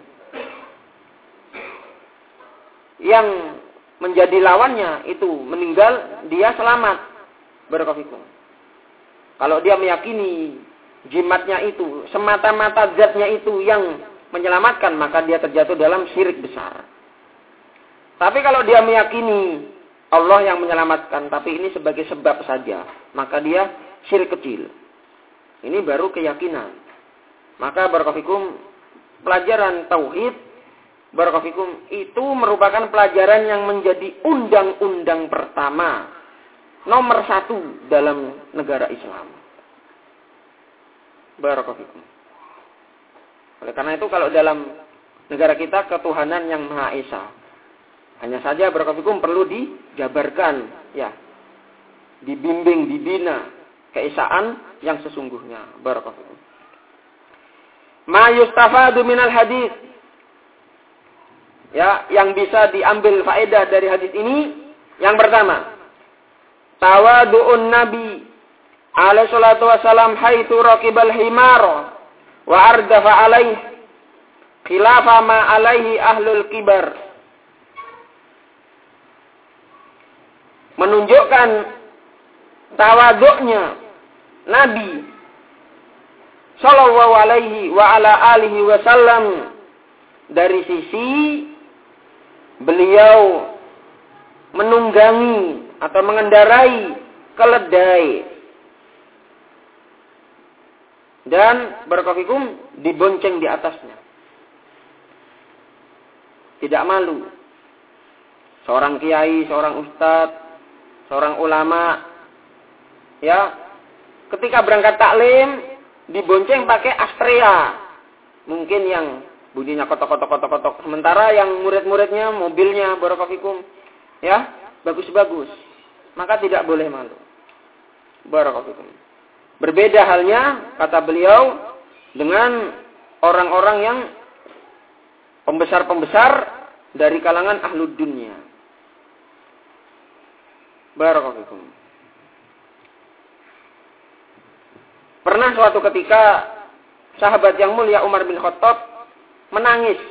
Yang menjadi lawannya itu meninggal, dia selamat. Barakallahu fikum. Kalau dia meyakini jimatnya itu, semata-mata zatnya itu yang menyelamatkan, maka dia terjatuh dalam syirik besar. Tapi kalau dia meyakini Allah yang menyelamatkan, tapi ini sebagai sebab saja, maka dia syirik kecil. Ini baru keyakinan. Maka barakallahu fikum, pelajaran tauhid, barakallahu fikum, itu merupakan pelajaran yang menjadi undang-undang pertama, nomor 1 dalam negara Islam. Barakallahu fikum. Oleh karena itu kalau dalam negara kita ketuhanan yang Maha Esa, hanya saja barakallahu fikum perlu dijabarkan, ya, dibimbing, dibina keesaan yang sesungguhnya. Barakallahu fikum. Ma yustafadu minal hadis. Ya, yang bisa diambil faedah dari hadis ini, yang pertama, tawadu'un Nabi alaihi salatu wasalam haitsu raqibal himar wa ardafa alaih khilafa ma alaihi ahlul kibar. Menunjukkan tawaduknya Nabi sallallahu alaihi wa ala alihi wasallam dari sisi beliau menunggangi atau mengendarai keledai dan barakallahu fikum dibonceng di atasnya. Tidak malu. Seorang kiai, seorang ustadz, seorang ulama, ya, ketika berangkat taklim dibonceng pakai Astrea. Mungkin yang bunyinya kotok. Sementara yang murid-muridnya mobilnya barakallahu fikum, ya, bagus-bagus. Maka tidak boleh malu. Barakallahu fikum. Berbeda halnya, kata beliau, dengan orang-orang yang pembesar-pembesar dari kalangan ahlud dunia. Barakallahu fikum. Pernah suatu ketika sahabat yang mulia Umar bin Khattab menangis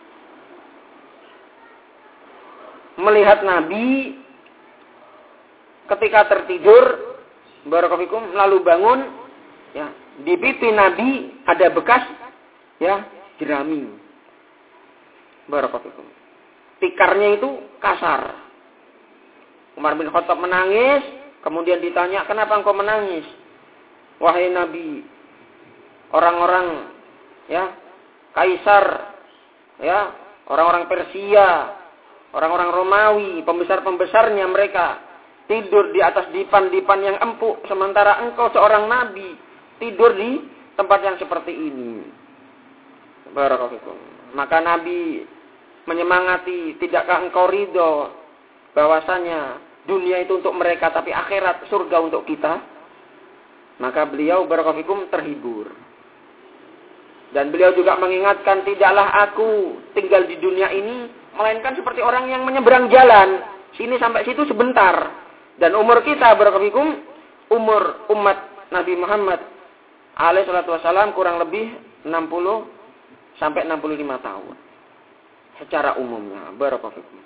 melihat Nabi ketika tertidur, barakallahu fikum, lalu bangun, ya, di pipi Nabi ada bekas, ya, jerami. Barakallahu fikum. Tikarnya itu kasar. Umar bin Khattab menangis, kemudian ditanya, "Kenapa engkau menangis? Wahai Nabi, orang-orang, ya, kaisar, ya, orang-orang Persia, orang-orang Romawi, pembesar-pembesarnya mereka tidur di atas dipan-dipan yang empuk, sementara engkau seorang nabi tidur di tempat yang seperti ini." Barakallahu fikum. Maka Nabi menyemangati, "Tidakkah engkau ridho bahwasanya dunia itu untuk mereka, tapi akhirat surga untuk kita?" Maka beliau barakallahu fikum terhibur. Dan beliau juga mengingatkan, "Tidaklah aku tinggal di dunia ini melainkan seperti orang yang menyeberang jalan, sini sampai situ sebentar. Dan umur kita barakallahu fikum, umur umat Nabi Muhammad alaihi salatu wasallam kurang lebih 60 sampai 65 tahun. Secara umumnya, barakallahu fikum.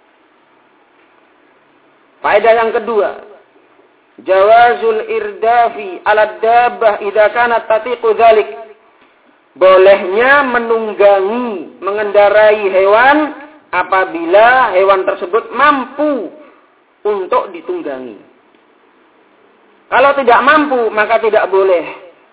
Faedah yang kedua, jawazul irdafi ala dabbah idza kanat tatiqu dzalik. Bolehnya menunggangi, mengendarai hewan apabila hewan tersebut mampu untuk ditunggangi. Kalau tidak mampu, maka tidak boleh.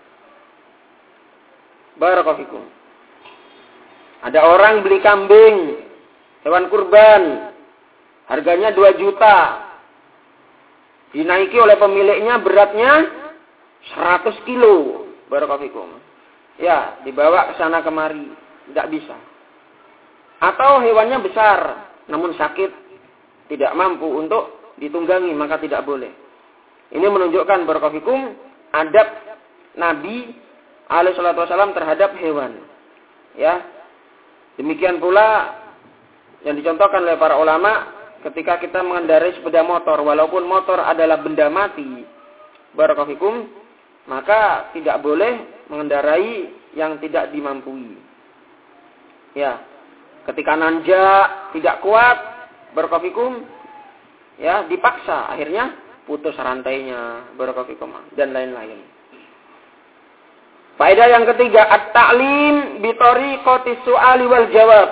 Barakallahu fikum. Ada orang beli kambing, hewan kurban, harganya 2 juta. Dinaiki oleh pemiliknya, beratnya 100 kilo. Barakallahu fikum. Ya, dibawa ke sana kemari. Tidak bisa. Atau hewannya besar, namun sakit, tidak mampu untuk ditunggangi, maka tidak boleh. Ini menunjukkan barakallahu fikum adab Nabi alaihi salatu wasallam terhadap hewan. Ya. Demikian pula yang dicontohkan oleh para ulama ketika kita mengendarai sepeda motor, walaupun motor adalah benda mati, barakallahu fikum, maka tidak boleh mengendarai yang tidak dimampui. Ya. Ketika nanjak tidak kuat, barakallahu fikum, ya, dipaksa, akhirnya putus rantainya, barakallahu fikum, dan lain-lain. Faedah yang ketiga, at-ta'lim bi tariqati su'ali wal jawab.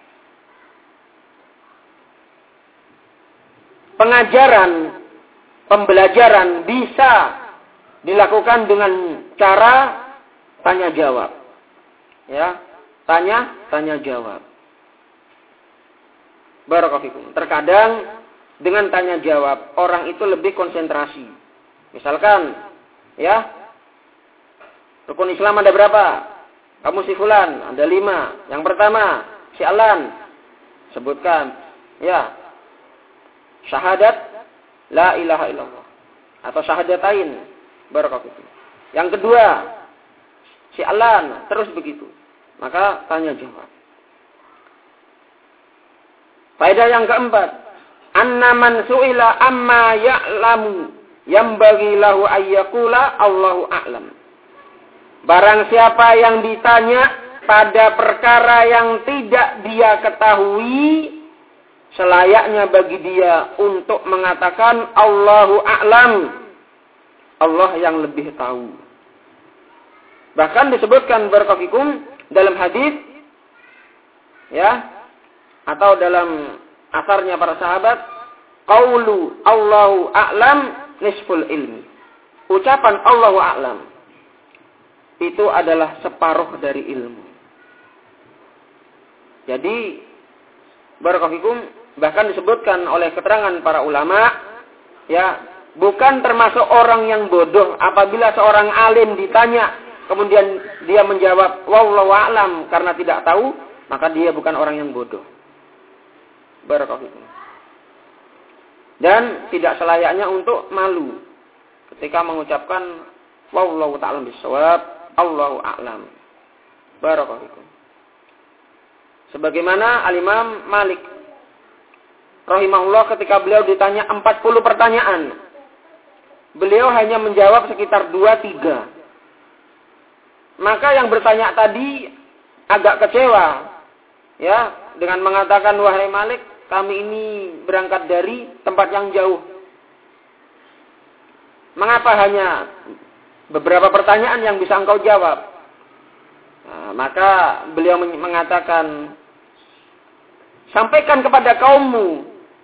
Pengajaran, pembelajaran bisa dilakukan dengan cara tanya jawab. Ya, tanya jawab. Barakallahu fikum. Terkadang dengan tanya jawab orang itu lebih konsentrasi. Misalkan, ya, rukun Islam ada berapa? Kamu si fulan, ada 5. Yang pertama, si Alan. Sebutkan, ya, syahadat la ilaha illallah atau syahadatain. Barakallahu fikum. Yang kedua, si Alan, terus begitu. Maka tanya jawab. Faedah yang keempat, anna man su'ila amma ya'lamu yambaghi lahu ayyaqula Allahu a'lam. Barang siapa yang ditanya pada perkara yang tidak dia ketahui, selayaknya bagi dia untuk mengatakan Allahu a'lam. Allah yang lebih tahu. Bahkan disebutkan barakallahu fikum dalam hadis, ya, atau dalam asarnya para sahabat, qaulu Allahu a'lam nisful ilmi. Ucapan Allahu a'lam itu adalah separuh dari ilmu. Jadi barakallahu fikum bahkan disebutkan oleh keterangan para ulama, ya, bukan termasuk orang yang bodoh apabila seorang alim ditanya kemudian dia menjawab wallahu a'lam karena tidak tahu, maka dia bukan orang yang bodoh. Barakallahu fikum. Dan tidak selayaknya untuk malu ketika mengucapkan wallahu ta'ala bisawab, Allahu a'lam. Barakallahu fikum. Sebagaimana Al-Imam Malik rahimahullah ketika beliau ditanya 40 pertanyaan, beliau hanya menjawab sekitar 2-3. Maka yang bertanya tadi agak kecewa, ya, dengan mengatakan, wahai Malik, kami ini berangkat dari tempat yang jauh. Mengapa hanya beberapa pertanyaan yang bisa engkau jawab? Nah, maka beliau mengatakan, sampaikan kepada kaummu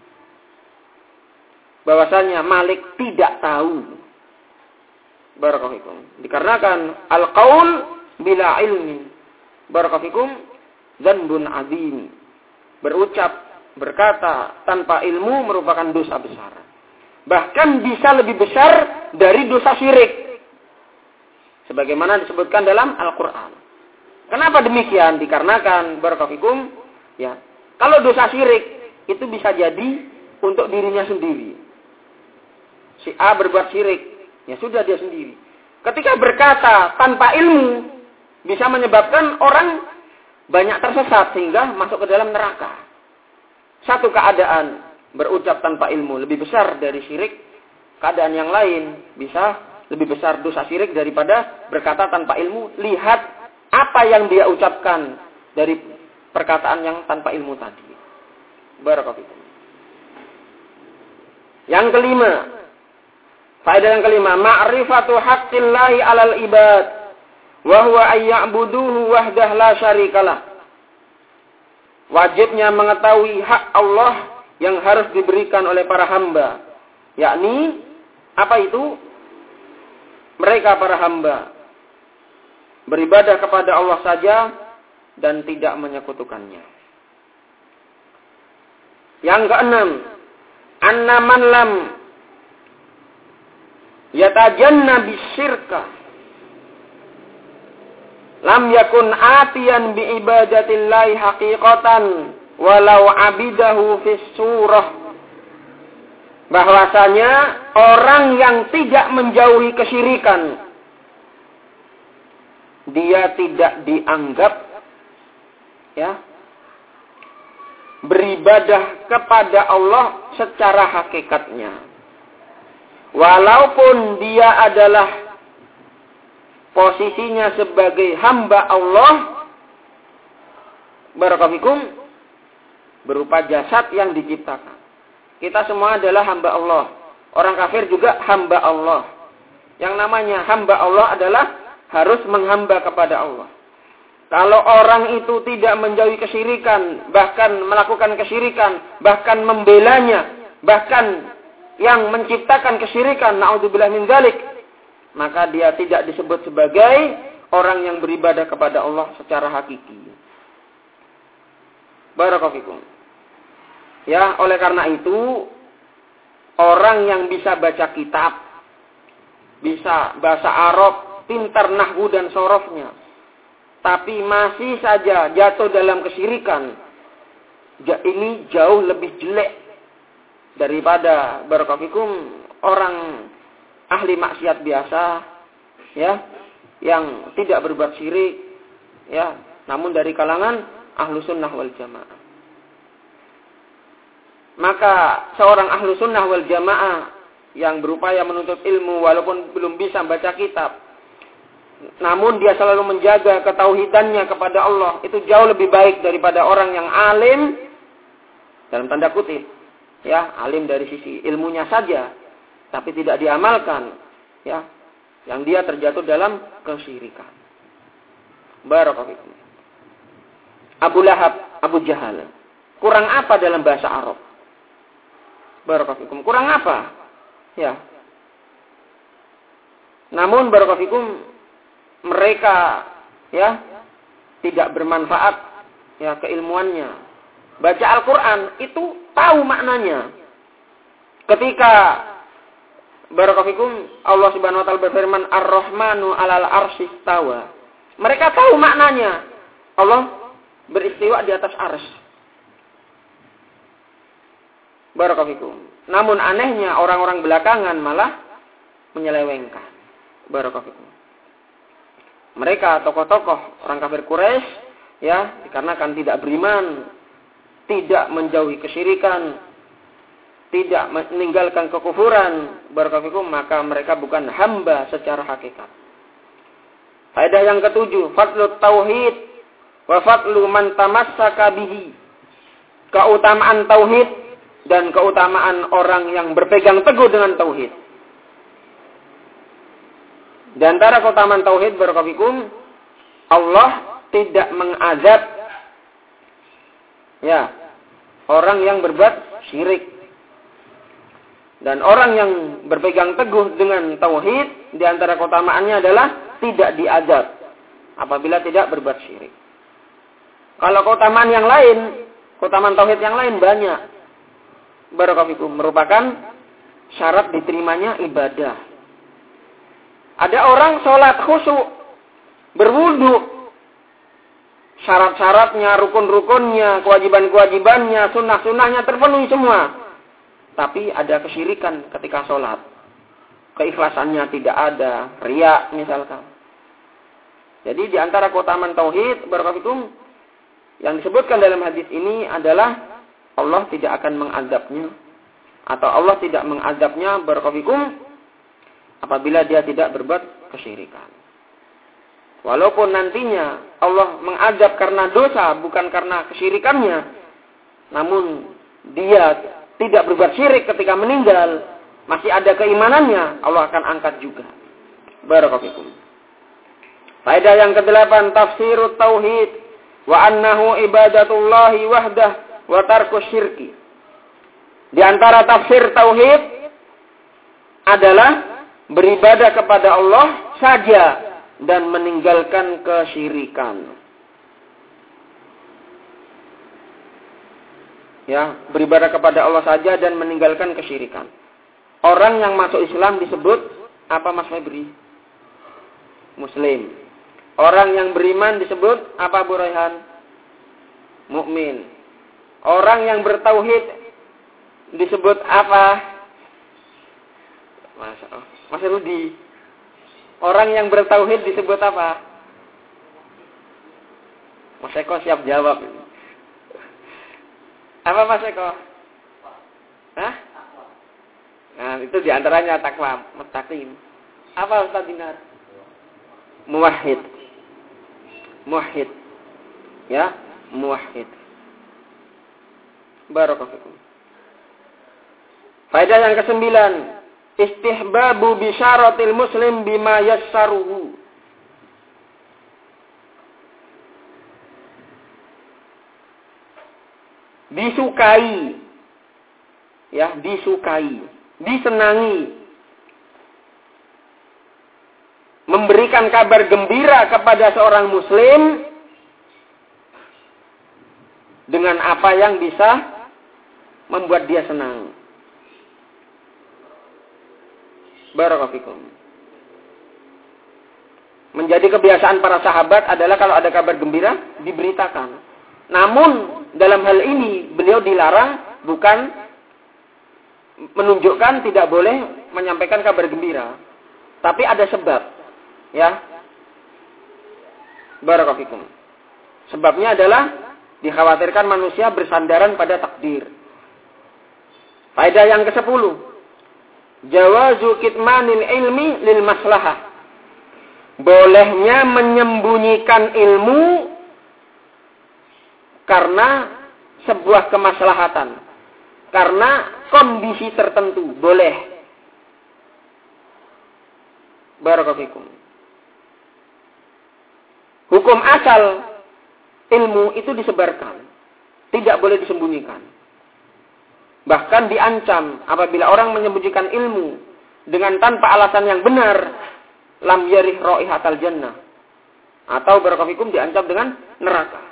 bahwasanya Malik tidak tahu. Barakallahu fikum. Dikarenakan al-qaul bila ilmi. Barakallahu fikum. Dzanbun adzim. Berucap, berkata tanpa ilmu merupakan dosa besar. Bahkan bisa lebih besar dari dosa syirik. Sebagaimana disebutkan dalam Al-Quran. Kenapa demikian? Dikarenakan barakallahu fikum, ya, kalau dosa syirik itu bisa jadi untuk dirinya sendiri. Si A berbuat syirik, ya sudah dia sendiri. Ketika berkata tanpa ilmu, bisa menyebabkan orang banyak tersesat sehingga masuk ke dalam neraka. Satu keadaan berucap tanpa ilmu lebih besar dari syirik. Keadaan yang lain bisa lebih besar dosa syirik daripada berkata tanpa ilmu. Lihat apa yang dia ucapkan dari perkataan yang tanpa ilmu tadi. Barakallahu fikum. Yang kelima, faedah yang kelima, ma'rifatu haqqillahi 'alal ibad wa huwa ayya'buduhu wahdah la syarikalah. Wajibnya mengetahui hak Allah yang harus diberikan oleh para hamba. Yakni apa itu? Mereka para hamba beribadah kepada Allah saja dan tidak menyekutukannya. Yang keenam, anna man lam yatajanna bisyirka lam yakun atiyan bi ibadatillahi haqiqatan walau abidahu fis surah bahwasanya orang yang tidak menjauhi kesyirikan, dia tidak dianggap beribadah kepada Allah secara hakikatnya. Walaupun dia adalah posisinya sebagai hamba Allah, barakallahu berupa jasad yang diciptakan. Kita semua adalah hamba Allah. Orang kafir juga hamba Allah. Yang namanya hamba Allah adalah harus menghamba kepada Allah. Kalau orang itu tidak menjauhi kesyirikan, bahkan melakukan kesyirikan, bahkan membelanya, bahkan yang menciptakan kesyirikan, na'udzubillah min dzalik, maka dia tidak disebut sebagai orang yang beribadah kepada Allah secara hakiki. Barakallahu fikum. Ya, oleh karena itu, orang yang bisa baca kitab, bisa bahasa Arab, pintar nahwu dan sorofnya, tapi masih saja jatuh dalam kesyirikan, ini jauh lebih jelek daripada barakallahu orang ahli maksiat biasa, yang tidak berbuat syirik, namun dari kalangan ahlu sunnah wal jamaah. Maka seorang ahlu sunnah wal jamaah yang berupaya menuntut ilmu walaupun belum bisa baca kitab, namun dia selalu menjaga ketauhidannya kepada Allah, itu jauh lebih baik daripada orang yang alim, dalam tanda kutip, alim dari sisi ilmunya saja, tapi tidak diamalkan, yang dia terjatuh dalam kesyirikan. Barakallahu fikum. Abu Lahab, Abu Jahal, kurang apa dalam bahasa Arab? Barakallahu fikum. Kurang apa? Namun barakallahu fikum, mereka tidak bermanfaat keilmuannya. Baca Al-Quran itu tahu maknanya. Ketika barakallahu fikum Allah Subhanahu wa taala berfirman Ar-Rahmanu 'alal 'arsy istawa. Mereka tahu maknanya. Allah beristiwa di atas arsy. Barakallahu fikum. Namun anehnya orang-orang belakangan malah menyelewengkan. Barakallahu fikum. Mereka tokoh-tokoh orang kafir Quraisy dikarenakan tidak beriman, tidak menjauhi kesyirikan, tidak meninggalkan kekufuran, barakallahu fikum, maka mereka bukan hamba secara hakikat. Faedah yang ketujuh, fadlut tauhid wa fadlu man tamassaka bihi. Keutamaan tauhid dan keutamaan orang yang berpegang teguh dengan tauhid. Di antara keutamaan tauhid barakallahu fikum, Allah tidak mengazab orang yang berbuat syirik. Dan orang yang berpegang teguh dengan tauhid, di antara keutamaannya adalah tidak diazab apabila tidak berbuat syirik. Kalau keutamaan yang lain, keutamaan tauhid yang lain banyak. Barakallahu fikum, merupakan syarat diterimanya ibadah. Ada orang sholat khusyuk, berwudu, syarat-syaratnya, rukun-rukunnya, kewajiban-kewajibannya, sunnah-sunnahnya terpenuhi semua. Tapi ada kesyirikan ketika sholat. Keikhlasannya tidak ada, riya misalkan. Jadi di antara keutamaan tauhid, barakallahu fikum, yang disebutkan dalam hadis ini adalah Allah tidak akan mengazabnya, atau Allah tidak mengazabnya barakallahu fikum apabila dia tidak berbuat kesyirikan. Walaupun nantinya Allah mengazab karena dosa, bukan karena kesyirikannya, namun dia tidak berbuat syirik ketika meninggal, masih ada keimanannya, Allah akan angkat juga. Barakallahu fikum. Faedah yang ke-8, tafsirut tauhid wa annahu ibadatullahi wahdah wa tarku syirki. Di antara tafsir tauhid adalah beribadah kepada Allah saja dan meninggalkan kesyirikan. Beribadah kepada Allah saja dan meninggalkan kesyirikan. Orang yang masuk Islam disebut apa, Mas Febri? Muslim. Orang yang beriman disebut apa, Bu Raihan? Mukmin. Orang yang bertauhid disebut apa? Mas Rudi. Orang yang bertauhid disebut apa? Mas Eko siap jawab. Apa Mas Eko? Hah? Nah, itu diantaranya takwa, mustaqim. Apa Ustaz Dinar? Muwahhid. Muwahhid. Ya, muwahhid. Barakallahu fikum. Faedah yang ke-9, istihbabu bisyaratil muslim bima yassaruhu. Disukai. Ya, disukai, disenangi. Memberikan kabar gembira kepada seorang muslim dengan apa yang bisa membuat dia senang. Barakallahu fikum. Menjadi kebiasaan para sahabat adalah kalau ada kabar gembira diberitakan. Namun dalam hal ini beliau dilarang, bukan menunjukkan tidak boleh menyampaikan kabar gembira. Tapi ada sebab. Ya. Barakallahu fikum. Sebabnya adalah dikhawatirkan manusia bersandaran pada takdir. Faedah yang ke-10. Jawazu kitmanil ilmi lil maslahah. Bolehnya menyembunyikan ilmu karena sebuah kemaslahatan. Karena kondisi tertentu. Boleh. Barakallahu fikum. Hukum asal ilmu itu disebarkan. Tidak boleh disembunyikan. Bahkan diancam apabila orang menyembunyikan ilmu dengan tanpa alasan yang benar, lam yarih raihatal jannah. Atau barakallahu fikum diancam dengan neraka.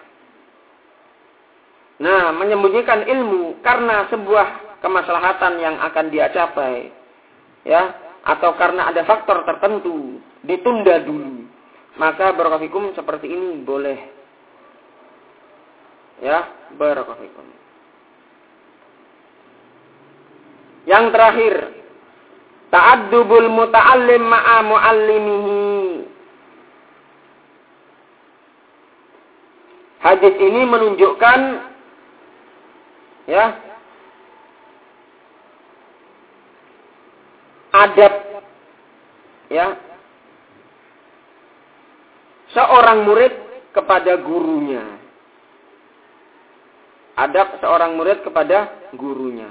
Nah, menyembunyikan ilmu karena sebuah kemaslahatan yang akan dia capai, ya, atau karena ada faktor tertentu, ditunda dulu. Maka barakallahu fikum seperti ini boleh. Ya, barakallahu fikum. Yang terakhir, ta'addubul muta'allim ma'a mu'allimihi. Hadis ini menunjukkan ya adab ya seorang murid kepada gurunya. Adab seorang murid kepada gurunya.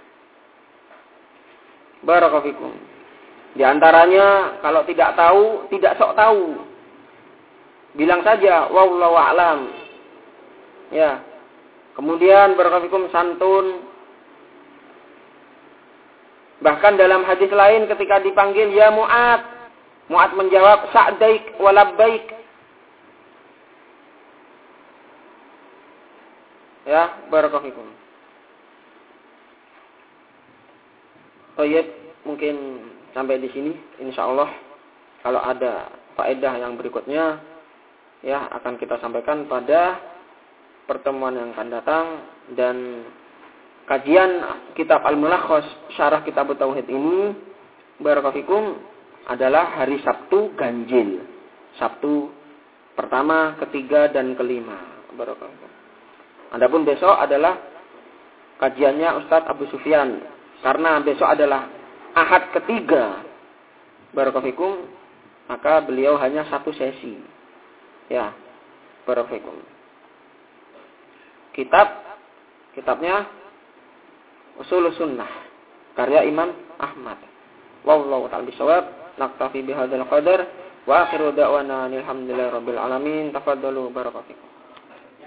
Barakallahu fikum. Di antaranya kalau tidak tahu, tidak sok tahu. Bilang saja wallahu a'lam. Ya. Kemudian barakallahu fikum santun. Bahkan dalam hadis lain ketika dipanggil ya Mu'ad, Mu'ad menjawab sa'daik wa labbaik. Ya, barakallahu fikum. Baik, mungkin sampai di sini insyaallah. Kalau ada faedah yang berikutnya ya akan kita sampaikan pada pertemuan yang akan datang. Dan kajian kitab Al-Mulakhas syarah kitab Tauhid ini barakallahu fikum adalah hari Sabtu ganjil. Sabtu pertama, ketiga dan kelima. Barakallahu fikum. Adapun besok adalah kajiannya Ustadz Abu Sufyan. Karena besok adalah Ahad ketiga. Barakallahu fikum. Maka beliau hanya satu sesi. Ya. Barakallahu fikum. Kitabnya Ushulus Sunnah karya Imam Ahmad. Wallahu ta'ala bishawab. Naktafi bihadzal qadar wa akhiru da'wana alhamdulillahi rabbil alamin. Tafaddalu barakallahu fikum.